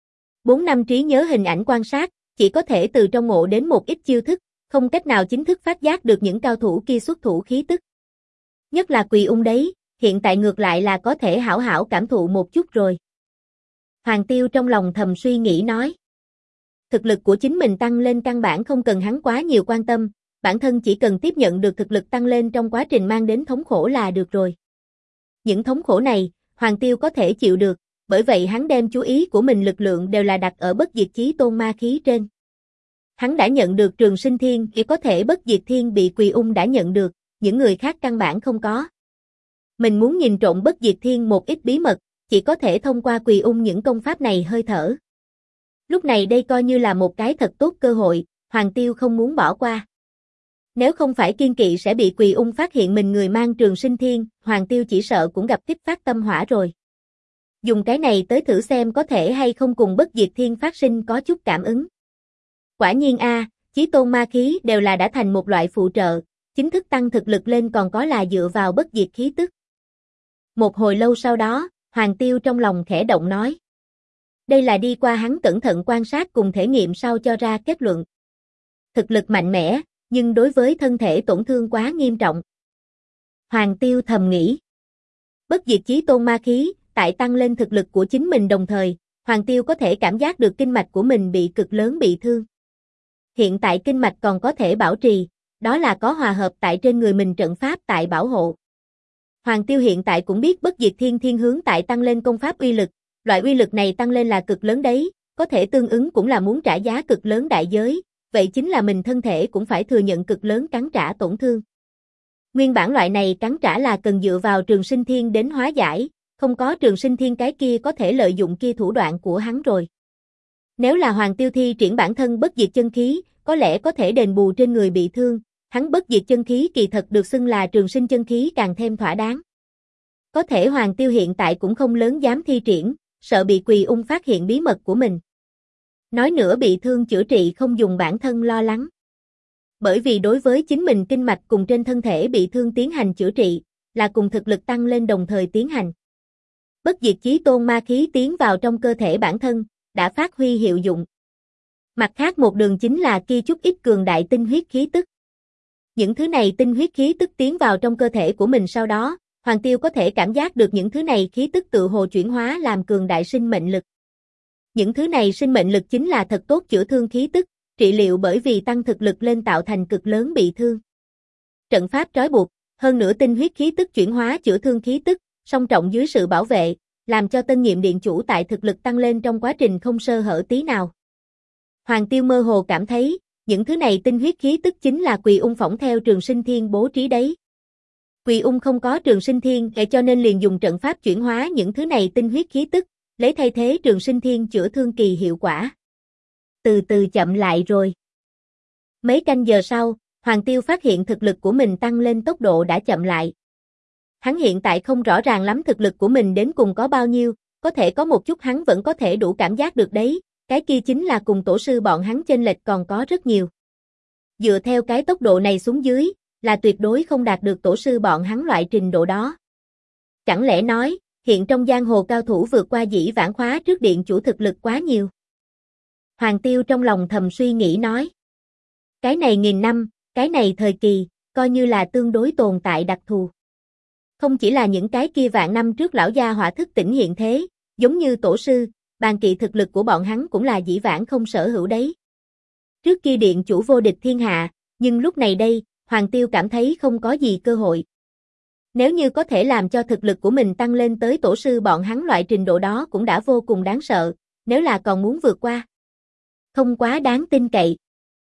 4 năm trí nhớ hình ảnh quan sát, chỉ có thể từ trong ngộ đến một ít chiêu thức, không cách nào chính thức phát giác được những cao thủ kia xuất thủ khí tức. Nhất là Quỳ Ung đấy, hiện tại ngược lại là có thể hảo hảo cảm thụ một chút rồi. Hoàng Tiêu trong lòng thầm suy nghĩ nói. Thực lực của chính mình tăng lên căn bản không cần hắn quá nhiều quan tâm, bản thân chỉ cần tiếp nhận được thực lực tăng lên trong quá trình mang đến thống khổ là được rồi. Những thống khổ này, Hoàng Tiêu có thể chịu được, bởi vậy hắn đem chú ý của mình lực lượng đều là đặt ở bất diệt chí tôn ma khí trên. Hắn đã nhận được Trường Sinh Thiên, chỉ có thể bất diệt thiên bị Quỳ Ung đã nhận được, những người khác căn bản không có. Mình muốn nhìn trộm bất diệt thiên một ít bí mật, chỉ có thể thông qua Quỳ Ung những công pháp này hơi thở. Lúc này đây coi như là một cái thật tốt cơ hội, Hoàng Tiêu không muốn bỏ qua. Nếu không phải kiên kỵ sẽ bị Quỳ Ung phát hiện mình người mang Trường Sinh Thiên, Hoàng Tiêu chỉ sợ cũng gặp kích phát tâm hỏa rồi. Dùng cái này tới thử xem có thể hay không cùng bất diệt thiên phát sinh có chút cảm ứng. Quả nhiên chí tôn ma khí đều là đã thành một loại phụ trợ, chính thức tăng thực lực lên còn có là dựa vào bất diệt khí tức. Một hồi lâu sau đó, Hoàng Tiêu trong lòng khẽ động nói. Đây là đi qua hắn cẩn thận quan sát cùng thể nghiệm sau cho ra kết luận. Thực lực mạnh mẽ, nhưng đối với thân thể tổn thương quá nghiêm trọng. Hoàng Tiêu thầm nghĩ. Bất diệt chí tôn ma khí, tại tăng lên thực lực của chính mình đồng thời, Hoàng Tiêu có thể cảm giác được kinh mạch của mình bị cực lớn bị thương. Hiện tại kinh mạch còn có thể bảo trì, đó là có hòa hợp tại trên người mình trận pháp tại bảo hộ. Hoàng Tiêu hiện tại cũng biết bất diệt thiên hướng tại tăng lên công pháp uy lực, loại uy lực này tăng lên là cực lớn đấy, có thể tương ứng cũng là muốn trả giá cực lớn đại giới, vậy chính là mình thân thể cũng phải thừa nhận cực lớn cắn trả tổn thương. Nguyên bản loại này cắn trả là cần dựa vào Trường Sinh Thiên đến hóa giải, không có Trường Sinh Thiên cái kia có thể lợi dụng kia thủ đoạn của hắn rồi. Nếu là Hoàng Tiêu thi triển bản thân bất diệt chân khí, có lẽ có thể đền bù trên người bị thương, hắn bất diệt chân khí kỳ thật được xưng là trường sinh chân khí càng thêm thỏa đáng. Có thể Hoàng Tiêu hiện tại cũng không lớn dám thi triển, sợ bị Quỳ Ung phát hiện bí mật của mình. Nói nữa bị thương chữa trị không dùng bản thân lo lắng. Bởi vì đối với chính mình kinh mạch cùng trên thân thể bị thương tiến hành chữa trị, là cùng thực lực tăng lên đồng thời tiến hành. Bất diệt chí tôn ma khí tiến vào trong cơ thể bản thân, đã phát huy hiệu dụng. Mặt khác một đường chính là kia chút ít cường đại tinh huyết khí tức. Những thứ này tinh huyết khí tức tiến vào trong cơ thể của mình sau đó, Hoàng Tiêu có thể cảm giác được những thứ này khí tức tự hồ chuyển hóa làm cường đại sinh mệnh lực. Những thứ này sinh mệnh lực chính là thật tốt chữa thương khí tức, trị liệu bởi vì tăng thực lực lên tạo thành cực lớn bị thương. Trận pháp trói buộc, hơn nữa tinh huyết khí tức chuyển hóa chữa thương khí tức, song trọng dưới sự bảo vệ, làm cho tân nhiệm điện chủ tại thực lực tăng lên trong quá trình không sơ hở tí nào. Hoàng Tiêu mơ hồ cảm thấy, những thứ này tinh huyết khí tức chính là Quỳ Ung phỏng theo Trường Sinh Thiên bố trí đấy. Quỳ Ung không có Trường Sinh Thiên, cho nên liền dùng trận pháp chuyển hóa những thứ này tinh huyết khí tức, lấy thay thế Trường Sinh Thiên chữa thương kỳ hiệu quả. Từ từ chậm lại rồi. Mấy canh giờ sau, Hoàng Tiêu phát hiện thực lực của mình tăng lên tốc độ đã chậm lại. Hắn hiện tại không rõ ràng lắm thực lực của mình đến cùng có bao nhiêu, có thể có một chút hắn vẫn có thể đủ cảm giác được đấy, cái kia chính là cùng tổ sư bọn hắn chênh lệch còn có rất nhiều. Dựa theo cái tốc độ này xuống dưới, là tuyệt đối không đạt được tổ sư bọn hắn loại trình độ đó. Chẳng lẽ nói, hiện trong giang hồ cao thủ vượt qua dĩ vãng khóa trước điện chủ thực lực quá nhiều. Hoàng Tiêu trong lòng thầm suy nghĩ nói. Cái này 1000 năm, cái này thời kỳ, coi như là tương đối tồn tại đặc thù. Không chỉ là những cái kia vạn năm trước lão gia hỏa thức tỉnh hiện thế, giống như tổ sư, bàn kỵ thực lực của bọn hắn cũng là dĩ vãng không sở hữu đấy. Trước kia điện chủ vô địch thiên hạ, nhưng lúc này đây, Hoàng Tiêu cảm thấy không có gì cơ hội. Nếu như có thể làm cho thực lực của mình tăng lên tới tổ sư bọn hắn loại trình độ đó cũng đã vô cùng đáng sợ, nếu là còn muốn vượt qua. Không quá đáng tin cậy.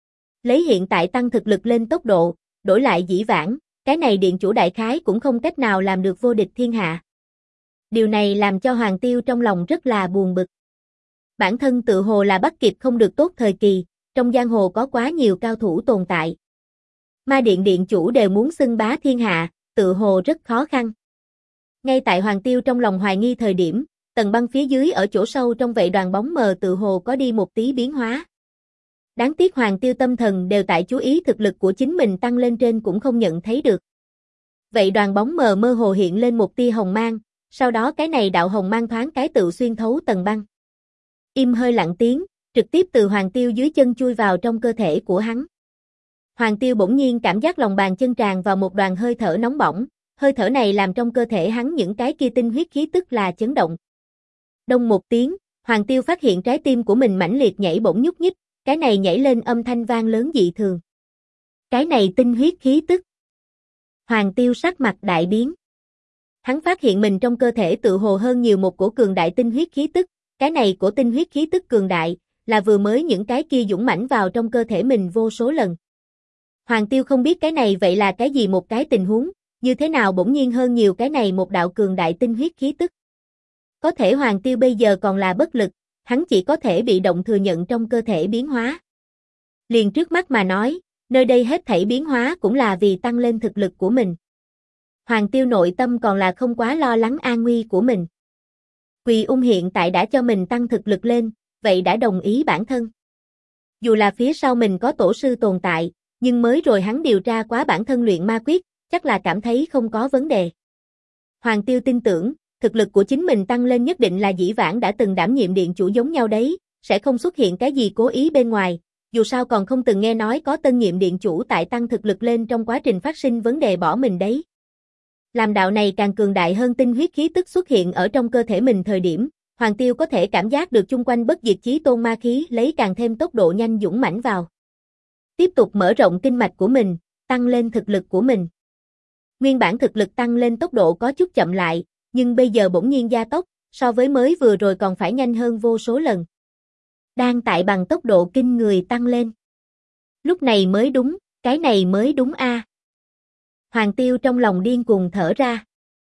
Lấy hiện tại tăng thực lực lên tốc độ, đổi lại dĩ vãng, cái này điện chủ đại khái cũng không cách nào làm được vô địch thiên hạ. Điều này làm cho Hoàng Tiêu trong lòng rất là buồn bực. Bản thân tự hồ là bắt kịp không được tốt thời kỳ, trong giang hồ có quá nhiều cao thủ tồn tại. Ma điện điện chủ đều muốn xưng bá thiên hạ, tự hồ rất khó khăn. Ngay tại Hoàng Tiêu trong lòng hoài nghi thời điểm, tầng băng phía dưới ở chỗ sâu trong vậy đoàn bóng mờ tự hồ có đi một tí biến hóa. Đáng tiếc Hoàng Tiêu tâm thần đều tại chú ý thực lực của chính mình tăng lên trên cũng không nhận thấy được. Vậy đoàn bóng mờ mơ hồ hiện lên một tia hồng mang, sau đó cái này đạo hồng mang thoáng cái tự xuyên thấu tầng băng. Im hơi lặng tiếng, trực tiếp từ Hoàng Tiêu dưới chân chui vào trong cơ thể của hắn. Hoàng Tiêu bỗng nhiên cảm giác lòng bàn chân tràn vào một đoàn hơi thở nóng bỏng, hơi thở này làm trong cơ thể hắn những cái kia tinh huyết khí tức là chấn động. Đông một tiếng, Hoàng Tiêu phát hiện trái tim của mình mãnh liệt nhảy bỗng nhúc nhích, cái này nhảy lên âm thanh vang lớn dị thường. Cái này tinh huyết khí tức. Hoàng Tiêu sắc mặt đại biến. Hắn phát hiện mình trong cơ thể tự hồ hơn nhiều một cổ cường đại tinh huyết khí tức, cái này cổ tinh huyết khí tức cường đại, là vừa mới những cái kia dũng mãnh vào trong cơ thể mình vô số lần. Hoàng Tiêu không biết cái này vậy là cái gì một cái tình huống, như thế nào bỗng nhiên hơn nhiều cái này một đạo cường đại tinh huyết khí tức. Có thể Hoàng Tiêu bây giờ còn là bất lực, hắn chỉ có thể bị động thừa nhận trong cơ thể biến hóa. Liền trước mắt mà nói, nơi đây hết thảy biến hóa cũng là vì tăng lên thực lực của mình. Hoàng Tiêu nội tâm còn là không quá lo lắng an nguy của mình. Quỳ Ung hiện tại đã cho mình tăng thực lực lên, vậy đã đồng ý bản thân. Dù là phía sau mình có tổ sư tồn tại, nhưng mới rồi hắn điều tra quá bản thân luyện ma quyết, chắc là cảm thấy không có vấn đề. Hoàng Tiêu tin tưởng, thực lực của chính mình tăng lên nhất định là dĩ vãng đã từng đảm nhiệm điện chủ giống nhau đấy, sẽ không xuất hiện cái gì cố ý bên ngoài, dù sao còn không từng nghe nói có tân nhiệm điện chủ tại tăng thực lực lên trong quá trình phát sinh vấn đề bỏ mình đấy. Làm đạo này càng cường đại hơn tinh huyết khí tức xuất hiện ở trong cơ thể mình thời điểm, Hoàng Tiêu có thể cảm giác được chung quanh bất diệt chí tôn ma khí lấy càng thêm tốc độ nhanh dũng mãnh vào. Tiếp tục mở rộng kinh mạch của mình, tăng lên thực lực của mình. Nguyên bản thực lực tăng lên tốc độ có chút chậm lại, nhưng bây giờ bỗng nhiên gia tốc, so với mới vừa rồi còn phải nhanh hơn vô số lần. Đang tại bằng tốc độ kinh người tăng lên. Lúc này mới đúng, cái này mới đúng a. Hoàng Tiêu trong lòng điên cuồng thở ra.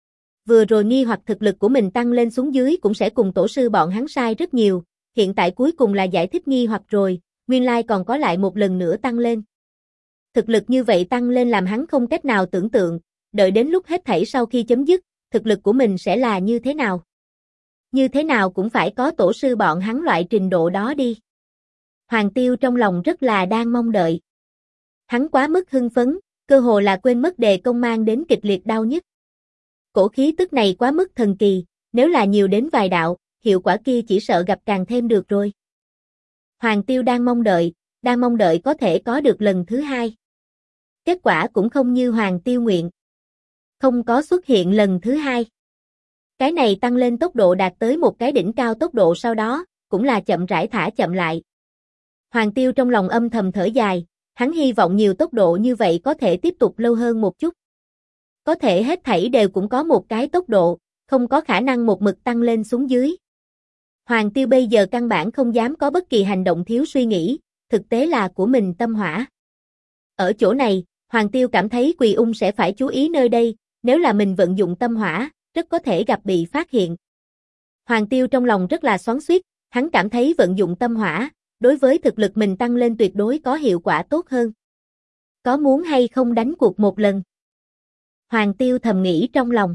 Vừa rồi nghi hoặc thực lực của mình tăng lên xuống dưới cũng sẽ cùng tổ sư bọn hắn sai rất nhiều, hiện tại cuối cùng là giải thích nghi hoặc rồi, nguyên lai còn có lại một lần nữa tăng lên. Thực lực như vậy tăng lên làm hắn không cách nào tưởng tượng, đợi đến lúc hết thảy sau khi chấm dứt, thực lực của mình sẽ là như thế nào. Như thế nào cũng phải có tổ sư bọn hắn loại trình độ đó đi. Hoàng Tiêu trong lòng rất là đang mong đợi. Hắn quá mức hưng phấn, cơ hồ là quên mất đề công mang đến kịch liệt đau nhức. Cổ khí tức này quá mức thần kỳ, nếu là nhiều đến vài đạo, hiệu quả kia chỉ sợ gặp càng thêm được rồi. Hoàng Tiêu đang mong đợi có thể có được lần thứ hai. Kết quả cũng không như Hoàng Tiêu nguyện. Không có xuất hiện lần thứ hai. Cái này tăng lên tốc độ đạt tới một cái đỉnh cao tốc độ sau đó, cũng là chậm rãi thả chậm lại. Hoàng Tiêu trong lòng âm thầm thở dài, hắn hy vọng nhiều tốc độ như vậy có thể tiếp tục lâu hơn một chút. Có thể hết thảy đều cũng có một cái tốc độ, không có khả năng một mực tăng lên xuống dưới. Hoàng Tiêu bây giờ căn bản không dám có bất kỳ hành động thiếu suy nghĩ, thực tế là của mình tâm hỏa. Ở chỗ này, Hoàng Tiêu cảm thấy Quỳ Ung sẽ phải chú ý nơi đây, nếu là mình vận dụng tâm hỏa, rất có thể gặp bị phát hiện. Hoàng Tiêu trong lòng rất là xoắn xuýt, hắn cảm thấy vận dụng tâm hỏa, đối với thực lực mình tăng lên tuyệt đối có hiệu quả tốt hơn. Có muốn hay không đánh cuộc một lần? Hoàng Tiêu thầm nghĩ trong lòng.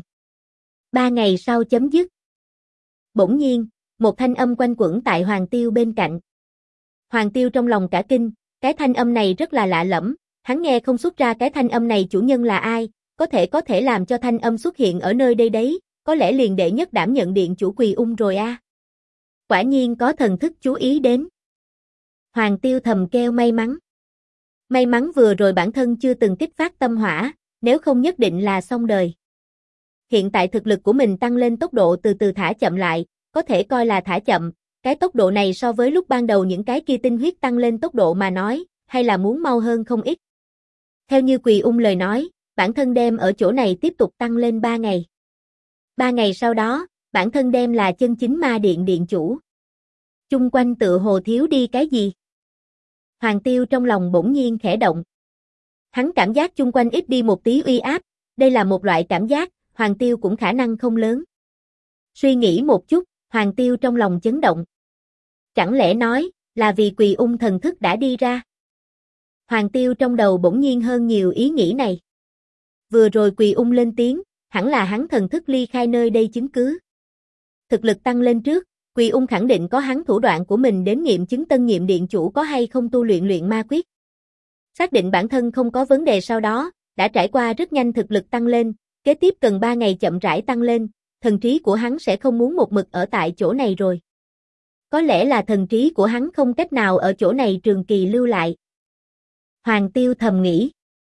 3 ngày sau chấm dứt. Bỗng nhiên, một thanh âm quanh quẩn tại Hoàng Tiêu bên cạnh. Hoàng Tiêu trong lòng cả kinh, cái thanh âm này rất là lạ lẫm, hắn nghe không xuất ra cái thanh âm này chủ nhân là ai, có thể làm cho thanh âm xuất hiện ở nơi đây đấy, có lẽ liền đệ nhất đảm nhận điện chủ Quỳ Ung rồi a. Quả nhiên có thần thức chú ý đến. Hoàng Tiêu thầm kêu may mắn. May mắn vừa rồi bản thân chưa từng kích phát tâm hỏa, nếu không nhất định là xong đời. Hiện tại thực lực của mình tăng lên tốc độ từ từ thả chậm lại, có thể coi là thả chậm, cái tốc độ này so với lúc ban đầu những cái kia tinh huyết tăng lên tốc độ mà nói, hay là muốn mau hơn không ít. Theo như Quỳ Ung lời nói, bản thân đem ở chỗ này tiếp tục tăng lên 3 ngày. 3 ngày sau đó, bản thân đem là chân chính ma điện điện chủ. Chung quanh tựa hồ thiếu đi cái gì? Hoàng Tiêu trong lòng bỗng nhiên khẽ động. Hắn cảm giác chung quanh ít đi một tí uy áp, đây là một loại cảm giác, Hoàng Tiêu cũng khả năng không lớn. Suy nghĩ một chút, Hoàng Tiêu trong lòng chấn động. Chẳng lẽ nói, là vì Quỳ Ung thần thức đã đi ra? Hoàng Tiêu trong đầu bỗng nhiên hơn nhiều ý nghĩ này. Vừa rồi Quỳ Ung lên tiếng, hẳn là hắn thần thức ly khai nơi đây chứng cứ. Thực lực tăng lên trước, Quỳ Ung khẳng định có hắn thủ đoạn của mình đến nghiệm chứng tân nhiệm điện chủ có hay không tu luyện luyện ma quyết. Xác định bản thân không có vấn đề sau đó, đã trải qua rất nhanh thực lực tăng lên, kế tiếp cần 3 ngày chậm rãi tăng lên, thần trí của hắn sẽ không muốn một mực ở tại chỗ này rồi. Có lẽ là thần trí của hắn không cách nào ở chỗ này trường kỳ lưu lại. Hoàng Tiêu thầm nghĩ.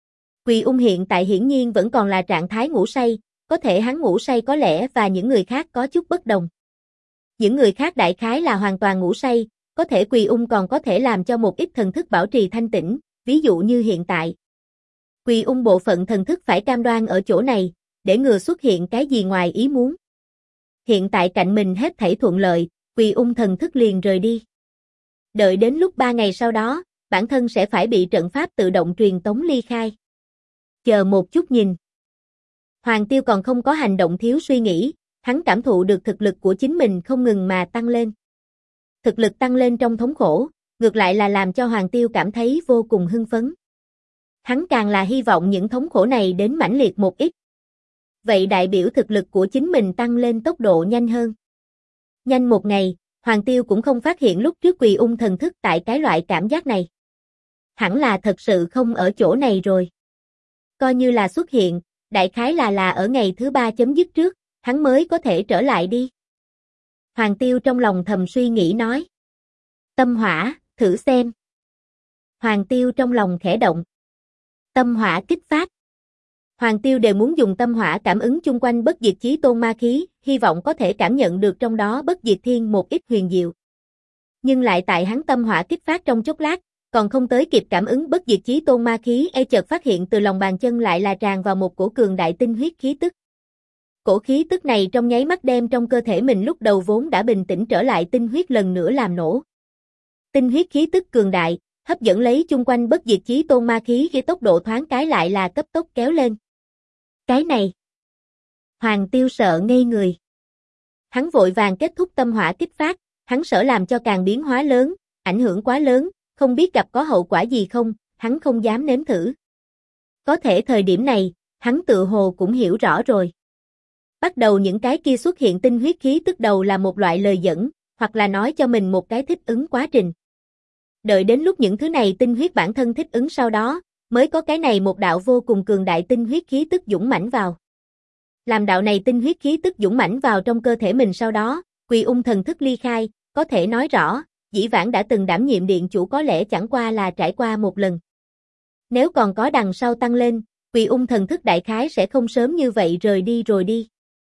Quỳ Ung hiện tại hiển nhiên vẫn còn là trạng thái ngủ say, có thể hắn ngủ say có lẽ và những người khác có chút bất đồng. Những người khác đại khái là hoàn toàn ngủ say, có thể Quỳ Ung còn có thể làm cho một ít thần thức bảo trì thanh tĩnh, ví dụ như hiện tại. Quỳ Ung bộ phận thần thức phải cam đoan ở chỗ này, để ngừa xuất hiện cái gì ngoài ý muốn. Hiện tại cạnh mình hết thảy thuận lợi, Quỳ Ung thần thức liền rời đi. Đợi đến lúc 3 ngày sau đó, bản thân sẽ phải bị trận pháp tự động truyền tống ly khai. Chờ một chút nhìn. Hoàng Tiêu còn không có hành động thiếu suy nghĩ, hắn cảm thụ được thực lực của chính mình không ngừng mà tăng lên. Thực lực tăng lên trong thống khổ, ngược lại là làm cho Hoàng Tiêu cảm thấy vô cùng hưng phấn. Hắn càng là hy vọng những thống khổ này đến mãnh liệt một ít. Vậy đại biểu thực lực của chính mình tăng lên tốc độ nhanh hơn. Nhanh một ngày, Hoàng Tiêu cũng không phát hiện lúc trước Quỳ Ung thần thức tại cái loại cảm giác này. Hẳn là thật sự không ở chỗ này rồi. Coi như là xuất hiện, đại khái là ở ngày thứ 3 chấm dứt trước, hắn mới có thể trở lại đi. Hoàng Tiêu trong lòng thầm suy nghĩ nói. Tâm hỏa, thử xem. Hoàng Tiêu trong lòng khẽ động. Tâm hỏa kích phát. Hoàng Tiêu đều muốn dùng tâm hỏa cảm ứng chung quanh bất diệt chí tôn ma khí, hy vọng có thể cảm nhận được trong đó bất diệt thiên một ít huyền diệu. Nhưng lại tại hắn tâm hỏa kích phát trong chốc lát, còn không tới kịp cảm ứng bất diệt chí tôn ma khí, chợt phát hiện từ lòng bàn chân lại là tràn vào một cổ cường đại tinh huyết khí tức. Cổ khí tức này trong nháy mắt đem trong cơ thể mình lúc đầu vốn đã bình tĩnh trở lại tinh huyết lần nữa làm nổ. Tinh huyết khí tức cường đại, hấp dẫn lấy chung quanh bất diệt chí tôn ma khí khi tốc độ thoáng cái lại là cấp tốc kéo lên. Cái này. Hoàng Tiêu sợ ngây người. Hắn vội vàng kết thúc tâm hỏa kích phát, hắn sợ làm cho càng biến hóa lớn, ảnh hưởng quá lớn, không biết gặp có hậu quả gì không, hắn không dám nếm thử. Có thể thời điểm này, hắn tự hồ cũng hiểu rõ rồi. Bắt đầu những cái kia xuất hiện tinh huyết khí tức đầu là một loại lời dẫn, hoặc là nói cho mình một cái thích ứng quá trình. Đợi đến lúc những thứ này tinh huyết bản thân thích ứng sau đó, mới có cái này một đạo vô cùng cường đại tinh huyết khí tức dũng mãnh vào. Làm đạo này tinh huyết khí tức dũng mãnh vào trong cơ thể mình sau đó, Quỳ Ung thần thức ly khai, có thể nói rõ, dĩ vãng đã từng đảm nhiệm điện chủ có lẽ chẳng qua là trải qua một lần. Nếu còn có đằng sau tăng lên, Quỳ Ung thần thức đại khái sẽ không sớm như vậy rời đi rồi đi.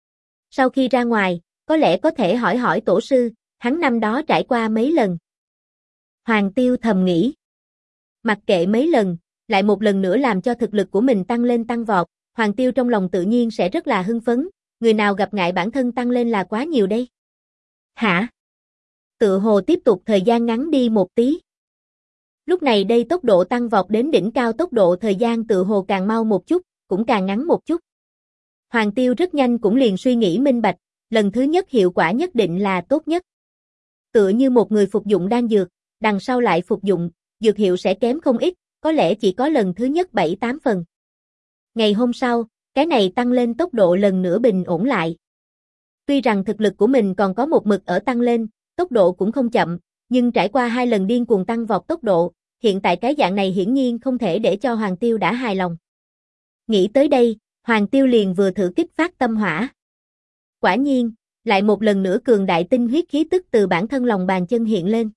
Sau khi ra ngoài, có lẽ có thể hỏi hỏi tổ sư, hắn năm đó trải qua mấy lần. Hoàng Tiêu thầm nghĩ. Mặc kệ mấy lần, lại một lần nữa làm cho thực lực của mình tăng lên tăng vọt, Hoàng Tiêu trong lòng tự nhiên sẽ rất là hưng phấn, người nào gặp ngại bản thân tăng lên là quá nhiều đây. Hả? Tự hồ tiếp tục thời gian ngắn đi một tí. Lúc này đây tốc độ tăng vọt đến đỉnh cao, tốc độ thời gian tự hồ càng mau một chút, cũng càng ngắn một chút. Hoàng Tiêu rất nhanh cũng liền suy nghĩ minh bạch, lần thứ nhất hiệu quả nhất định là tốt nhất. Tựa như một người phục dụng đan dược, đằng sau lại phục dụng, dược hiệu sẽ kém không ít, có lẽ chỉ có lần thứ nhất 7-8 phần. Ngày hôm sau, cái này tăng lên tốc độ lần nữa bình ổn lại. Tuy rằng thực lực của mình còn có một mực ở tăng lên, tốc độ cũng không chậm, nhưng trải qua 2 lần điên cuồng tăng vọt tốc độ, hiện tại cái dạng này hiển nhiên không thể để cho Hoàng Tiêu đã hài lòng. Nghĩ tới đây, Hoàng Tiêu liền vừa thử kích phát tâm hỏa. Quả nhiên, lại một lần nữa cường đại tinh huyết khí tức từ bản thân lòng bàn chân hiện lên.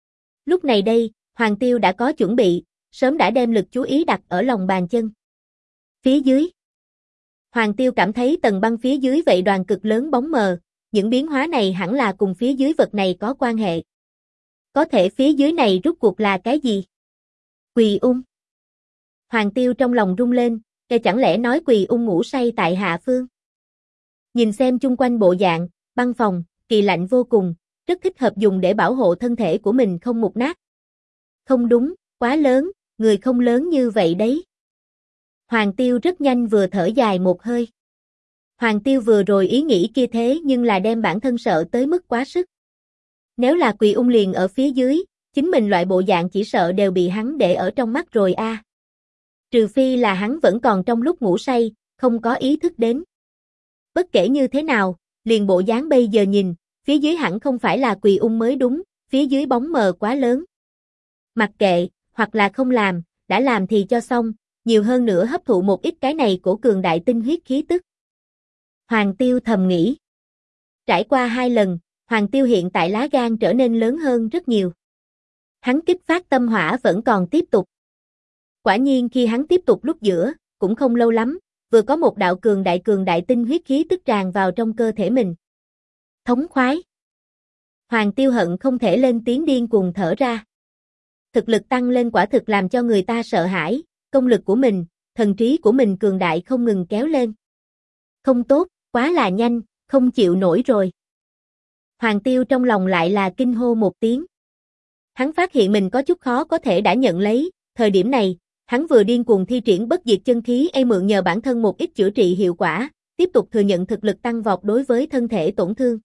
Lúc này đây, Hoàng Tiêu đã có chuẩn bị, sớm đã đem lực chú ý đặt ở lòng bàn chân. Phía dưới. Hoàng Tiêu cảm thấy tầng băng phía dưới vậy đoàn cực lớn bóng mờ, những biến hóa này hẳn là cùng phía dưới vật này có quan hệ. Có thể phía dưới này rút cuộc là cái gì? Quỳ Ung. Hoàng Tiêu trong lòng rung lên, kẻ chẳng lẽ nói Quỳ Ung ngủ say tại hạ phương. Nhìn xem chung quanh bộ dạng, băng phòng, kỳ lạnh vô cùng, rất thích hợp dùng để bảo hộ thân thể của mình không mục nát. Không đúng, quá lớn, người không lớn như vậy đấy. Hoàng Tiêu rất nhanh vừa thở dài một hơi. Hoàng Tiêu vừa rồi ý nghĩ kia thế nhưng là đem bản thân sợ tới mức quá sức. Nếu là Quỳ Ung liền ở phía dưới, chính mình loại bộ dạng chỉ sợ đều bị hắn để ở trong mắt rồi a. Trừ phi là hắn vẫn còn trong lúc ngủ say, không có ý thức đến. Bất kể như thế nào, liền bộ dáng bây giờ nhìn, phía dưới hẳn không phải là Quỳ Ung mới đúng, phía dưới bóng mờ quá lớn. Mặc kệ, hoặc là không làm, đã làm thì cho xong, nhiều hơn nữa hấp thụ một ít cái này của cường đại tinh huyết khí tức. Hoàng Tiêu thầm nghĩ. Trải qua 2 lần, Hoàng Tiêu hiện tại lá gan trở nên lớn hơn rất nhiều. Hắn kích phát tâm hỏa vẫn còn tiếp tục. Quả nhiên khi hắn tiếp tục lúc giữa, cũng không lâu lắm, vừa có một đạo cường đại tinh huyết khí tức tràn vào trong cơ thể mình. Thống khoái. Hoàng Tiêu hận không thể lên tiếng điên cuồng thở ra. Thực lực tăng lên quả thực làm cho người ta sợ hãi, công lực của mình, thần trí của mình cường đại không ngừng kéo lên. Không tốt, quá là nhanh, không chịu nổi rồi. Hoàng Tiêu trong lòng lại là kinh hô một tiếng. Hắn phát hiện mình có chút khó có thể đã nhận lấy, thời điểm này, hắn vừa điên cuồng thi triển bất diệt chân khí mượn nhờ bản thân một ít chữa trị hiệu quả, tiếp tục thừa nhận thực lực tăng vọt đối với thân thể tổn thương.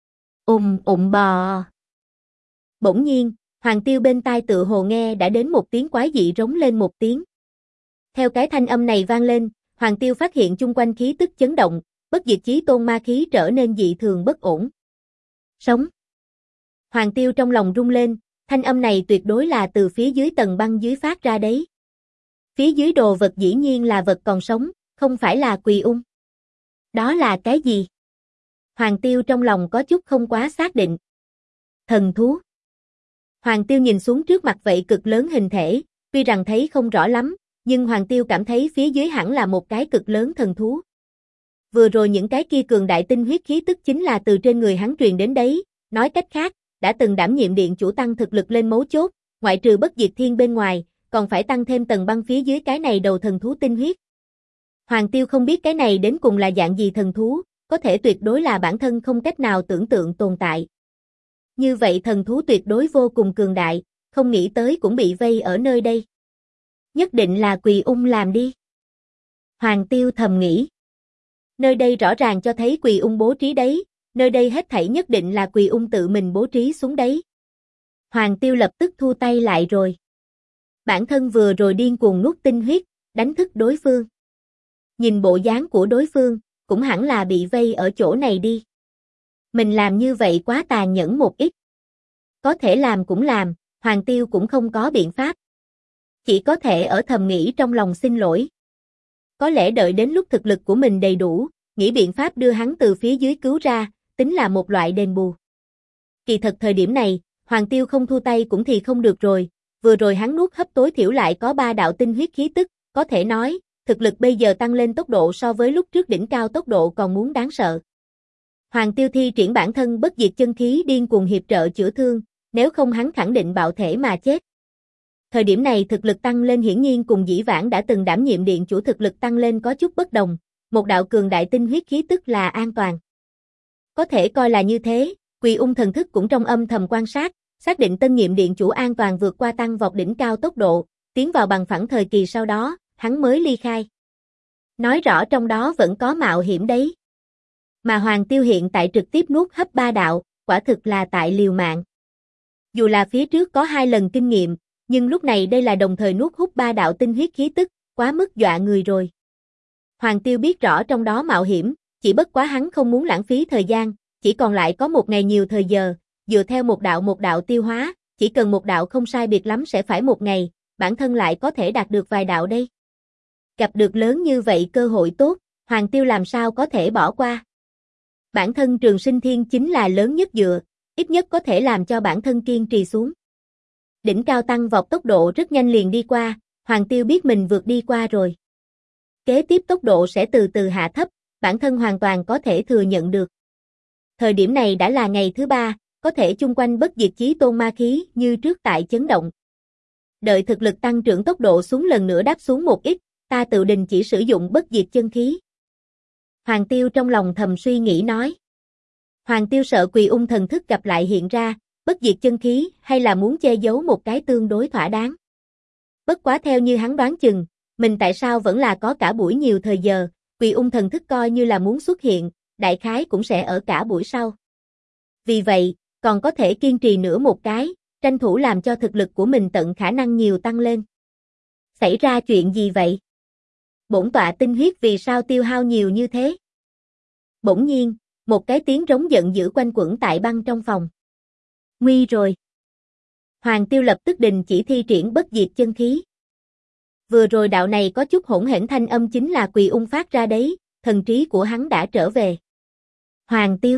Bò. Bỗng nhiên, Hoàng Tiêu bên tai tựa hồ nghe đã đến một tiếng quái dị rống lên một tiếng. Theo cái thanh âm này vang lên, Hoàng Tiêu phát hiện chung quanh khí tức chấn động, bất diệt chí tôn ma khí trở nên dị thường bất ổn. Sống. Hoàng Tiêu trong lòng rung lên, thanh âm này tuyệt đối là từ phía dưới tầng băng dưới phát ra đấy. Phía dưới đồ vật dĩ nhiên là vật còn sống, không phải là Quỳ Ung. Đó là cái gì? Hoàng Tiêu trong lòng có chút không quá xác định. Thần thú. Hoàng Tiêu nhìn xuống trước mặt vậy cực lớn hình thể, tuy rằng thấy không rõ lắm, nhưng Hoàng Tiêu cảm thấy phía dưới hẳn là một cái cực lớn thần thú. Vừa rồi những cái kia cường đại tinh huyết khí tức chính là từ trên người hắn truyền đến đấy, nói cách khác, đã từng đảm nhiệm điện chủ tăng thực lực lên mấu chốt, ngoại trừ bất diệt thiên bên ngoài, còn phải tăng thêm tầng băng phía dưới cái này đầu thần thú tinh huyết. Hoàng Tiêu không biết cái này đến cùng là dạng gì thần thú, có thể tuyệt đối là bản thân không cách nào tưởng tượng tồn tại. Như vậy thần thú tuyệt đối vô cùng cường đại, không nghĩ tới cũng bị vây ở nơi đây. Nhất định là Quỳ Ung làm đi. Hoàng Tiêu thầm nghĩ. Nơi đây rõ ràng cho thấy Quỳ Ung bố trí đấy, nơi đây hết thảy nhất định là Quỳ Ung tự mình bố trí xuống đấy. Hoàng Tiêu lập tức thu tay lại rồi. Bản thân vừa rồi điên cuồng nuốt tinh huyết, đánh thức đối phương. Nhìn bộ dáng của đối phương, cũng hẳn là bị vây ở chỗ này đi. Mình làm như vậy quá tàn nhẫn một ít. Có thể làm cũng làm, Hoàng Tiêu cũng không có biện pháp. Chỉ có thể ở thầm nghĩ trong lòng xin lỗi. Có lẽ đợi đến lúc thực lực của mình đầy đủ, nghĩ biện pháp đưa hắn từ phía dưới cứu ra, tính là một loại đền bù. Kỳ thật thời điểm này, Hoàng Tiêu không thu tay cũng thì không được rồi, vừa rồi hắn nuốt hấp tối thiểu lại có 3 đạo tinh huyết khí tức, có thể nói, thực lực bây giờ tăng lên tốc độ so với lúc trước đỉnh cao tốc độ còn muốn đáng sợ. Hoàng Tiêu thi triển bản thân bất diệt chân khí điên cuồng hiệp trợ chữa thương, nếu không hắn khẳng định bạo thể mà chết. Thời điểm này thực lực tăng lên hiển nhiên cùng dĩ vãng đã từng đảm nhiệm điện chủ thực lực tăng lên có chút bất đồng, một đạo cường đại tinh huyết khí tức là an toàn. Có thể coi là như thế, Quỳ Ung thần thức cũng trong âm thầm quan sát, xác định tân nhiệm điện chủ an toàn vượt qua tăng vọt đỉnh cao tốc độ, tiến vào bằng phẳng thời kỳ sau đó, hắn mới ly khai. Nói rõ trong đó vẫn có mạo hiểm đấy. Mà Hoàng Tiêu hiện tại trực tiếp nuốt hấp 3 đạo, quả thực là tại liều mạng. Dù là phía trước có 2 lần kinh nghiệm, nhưng lúc này đây là đồng thời nuốt hút 3 đạo tinh huyết khí tức, quá mức dọa người rồi. Hoàng Tiêu biết rõ trong đó mạo hiểm, chỉ bất quá hắn không muốn lãng phí thời gian, chỉ còn lại có 1 ngày nhiều thời giờ, dựa theo một đạo tiêu hóa, chỉ cần một đạo không sai biệt lắm sẽ phải 1 ngày, bản thân lại có thể đạt được vài đạo đây. Gặp được lớn như vậy cơ hội tốt, Hoàng Tiêu làm sao có thể bỏ qua. Bản thân Trường Sinh Thiên chính là lớn nhất dựa, ít nhất có thể làm cho bản thân kiên trì xuống. Đỉnh cao tăng vọt tốc độ rất nhanh liền đi qua, Hoàng Tiêu biết mình vượt đi qua rồi. Kế tiếp tốc độ sẽ từ từ hạ thấp, bản thân hoàn toàn có thể thừa nhận được. Thời điểm này đã là ngày thứ 3, có thể chung quanh bất diệt chí tôn ma khí như trước tại chấn động. Đợi thực lực tăng trưởng tốc độ xuống lần nữa đáp xuống một ít, ta tự đình chỉ sử dụng bất diệt chân khí. Hoàng Tiêu trong lòng thầm suy nghĩ nói. Hoàng Tiêu sợ Quỳ Ung thần thức gặp lại hiện ra, bất diệt chân khí hay là muốn che giấu một cái tương đối thỏa đáng. Bất quá theo như hắn đoán chừng, mình tại sao vẫn là có cả buổi nhiều thời giờ, Quỳ Ung thần thức coi như là muốn xuất hiện, đại khái cũng sẽ ở cả buổi sau. Vì vậy, còn có thể kiên trì nữa một cái, tranh thủ làm cho thực lực của mình tận khả năng nhiều tăng lên. Xảy ra chuyện gì vậy? Bổn tọa tinh huyết vì sao tiêu hao nhiều như thế? Bỗng nhiên, một cái tiếng rống giận dữ quanh quẩn tại băng trong phòng. Nguy rồi. Hoàng Tiêu lập tức đình chỉ thi triển bất diệt chân khí. Vừa rồi đạo này có chút hỗn hển thanh âm chính là Quỳ Ung phát ra đấy, thần trí của hắn đã trở về. Hoàng Tiêu.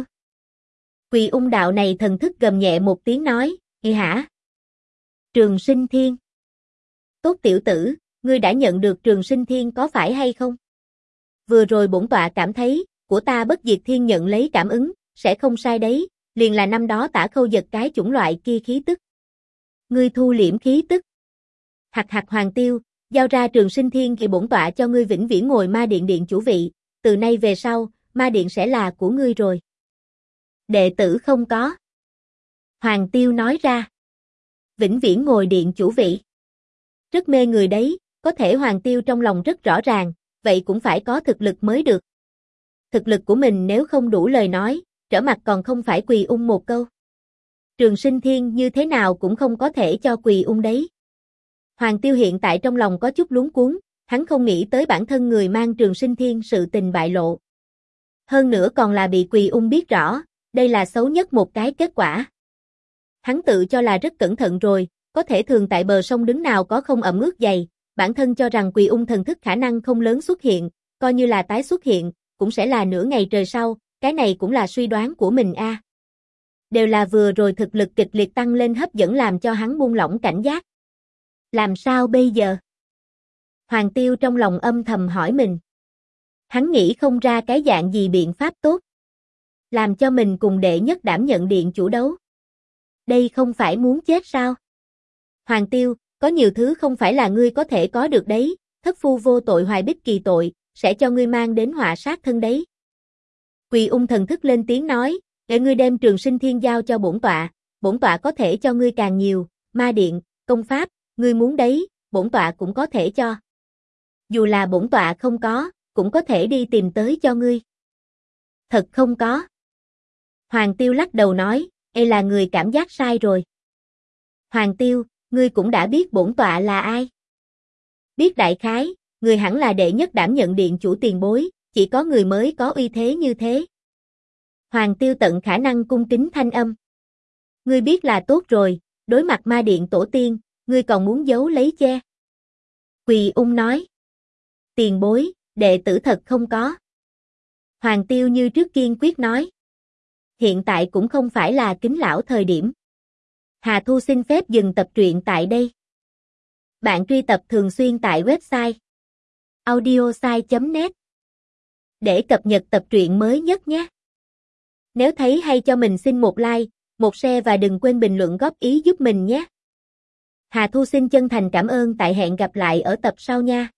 Quỳ Ung đạo này thần thức gầm nhẹ một tiếng nói, "Ê hả? Trường Sinh Thiên. Tốt tiểu tử, ngươi đã nhận được Trường Sinh Thiên có phải hay không? Vừa rồi bổn tọa cảm thấy, của ta bất diệt thiên nhận lấy cảm ứng, sẽ không sai đấy, liền là năm đó Tả Khâu giật cái chủng loại kia khí tức. Ngươi thu liễm khí tức." Hạc hạc Hoàng Tiêu, giao ra Trường Sinh Thiên thì bổn tọa cho ngươi vĩnh viễn ngồi Ma Điện điện chủ vị, từ nay về sau, Ma Điện sẽ là của ngươi rồi. Đệ tử không có. Hoàng Tiêu nói ra. Vĩnh viễn ngồi điện chủ vị. Rất mê người đấy, có thể Hoàng Tiêu trong lòng rất rõ ràng, vậy cũng phải có thực lực mới được. Thực lực của mình nếu không đủ lời nói, trở mặt còn không phải Quỳ Ung một câu. Trường Sinh Thiên như thế nào cũng không có thể cho Quỳ Ung đấy. Hoàng Tiêu hiện tại trong lòng có chút luống cuống, hắn không nghĩ tới bản thân người mang Trường Sinh Thiên sự tình bại lộ. Hơn nữa còn là bị Quỳ Ung biết rõ, đây là xấu nhất một cái kết quả. Hắn tự cho là rất cẩn thận rồi, có thể thường tại bờ sông đứng nào có không ẩm ướt dày, bản thân cho rằng Quỳ Ung thần thức khả năng không lớn xuất hiện, coi như là tái xuất hiện, cũng sẽ là nửa ngày trời sau, cái này cũng là suy đoán của mình a. Đều là vừa rồi thực lực kịch liệt tăng lên hấp dẫn làm cho hắn buông lỏng cảnh giác. Làm sao bây giờ? Hoàng Tiêu trong lòng âm thầm hỏi mình. Hắn nghĩ không ra cái dạng gì biện pháp tốt. Làm cho mình cùng đệ nhất đảm nhận điện chủ đấu. Đây không phải muốn chết sao? Hoàng Tiêu, có nhiều thứ không phải là ngươi có thể có được đấy, thất phu vô tội hoài bích kỳ tội, sẽ cho ngươi mang đến họa sát thân đấy. Quỳ Ung thần thức lên tiếng nói, để ngươi đem Trường Sinh Thiên giao cho bổn tọa có thể cho ngươi càng nhiều, Ma Điện, công pháp, ngươi muốn đấy, bổn tọa cũng có thể cho. Dù là bổn tọa không có, cũng có thể đi tìm tới cho ngươi. Thật không có. Hoàng Tiêu lắc đầu nói, là người cảm giác sai rồi. Hoàng Tiêu, ngươi cũng đã biết bổn tọa là ai. Biết đại khái, người hẳn là đệ nhất đảm nhận điện chủ tiền bối, chỉ có người mới có uy thế như thế. Hoàng Tiêu tận khả năng cung kính thanh âm. Ngươi biết là tốt rồi, đối mặt Ma Điện tổ tiên, ngươi còn muốn giấu lấy che. Quỳ Ung nói. Tiền bối, đệ tử thật không có. Hoàng Tiêu như trước kiên quyết nói. Hiện tại cũng không phải là kính lão thời điểm. Hà Thu xin phép dừng tập truyện tại đây. Bạn truy tập thường xuyên tại website audiosai.net để cập nhật tập truyện mới nhất nhé. Nếu thấy hay cho mình xin một like, một share và đừng quên bình luận góp ý giúp mình nhé. Hà Thu xin chân thành cảm ơn tại hẹn gặp lại ở tập sau nha.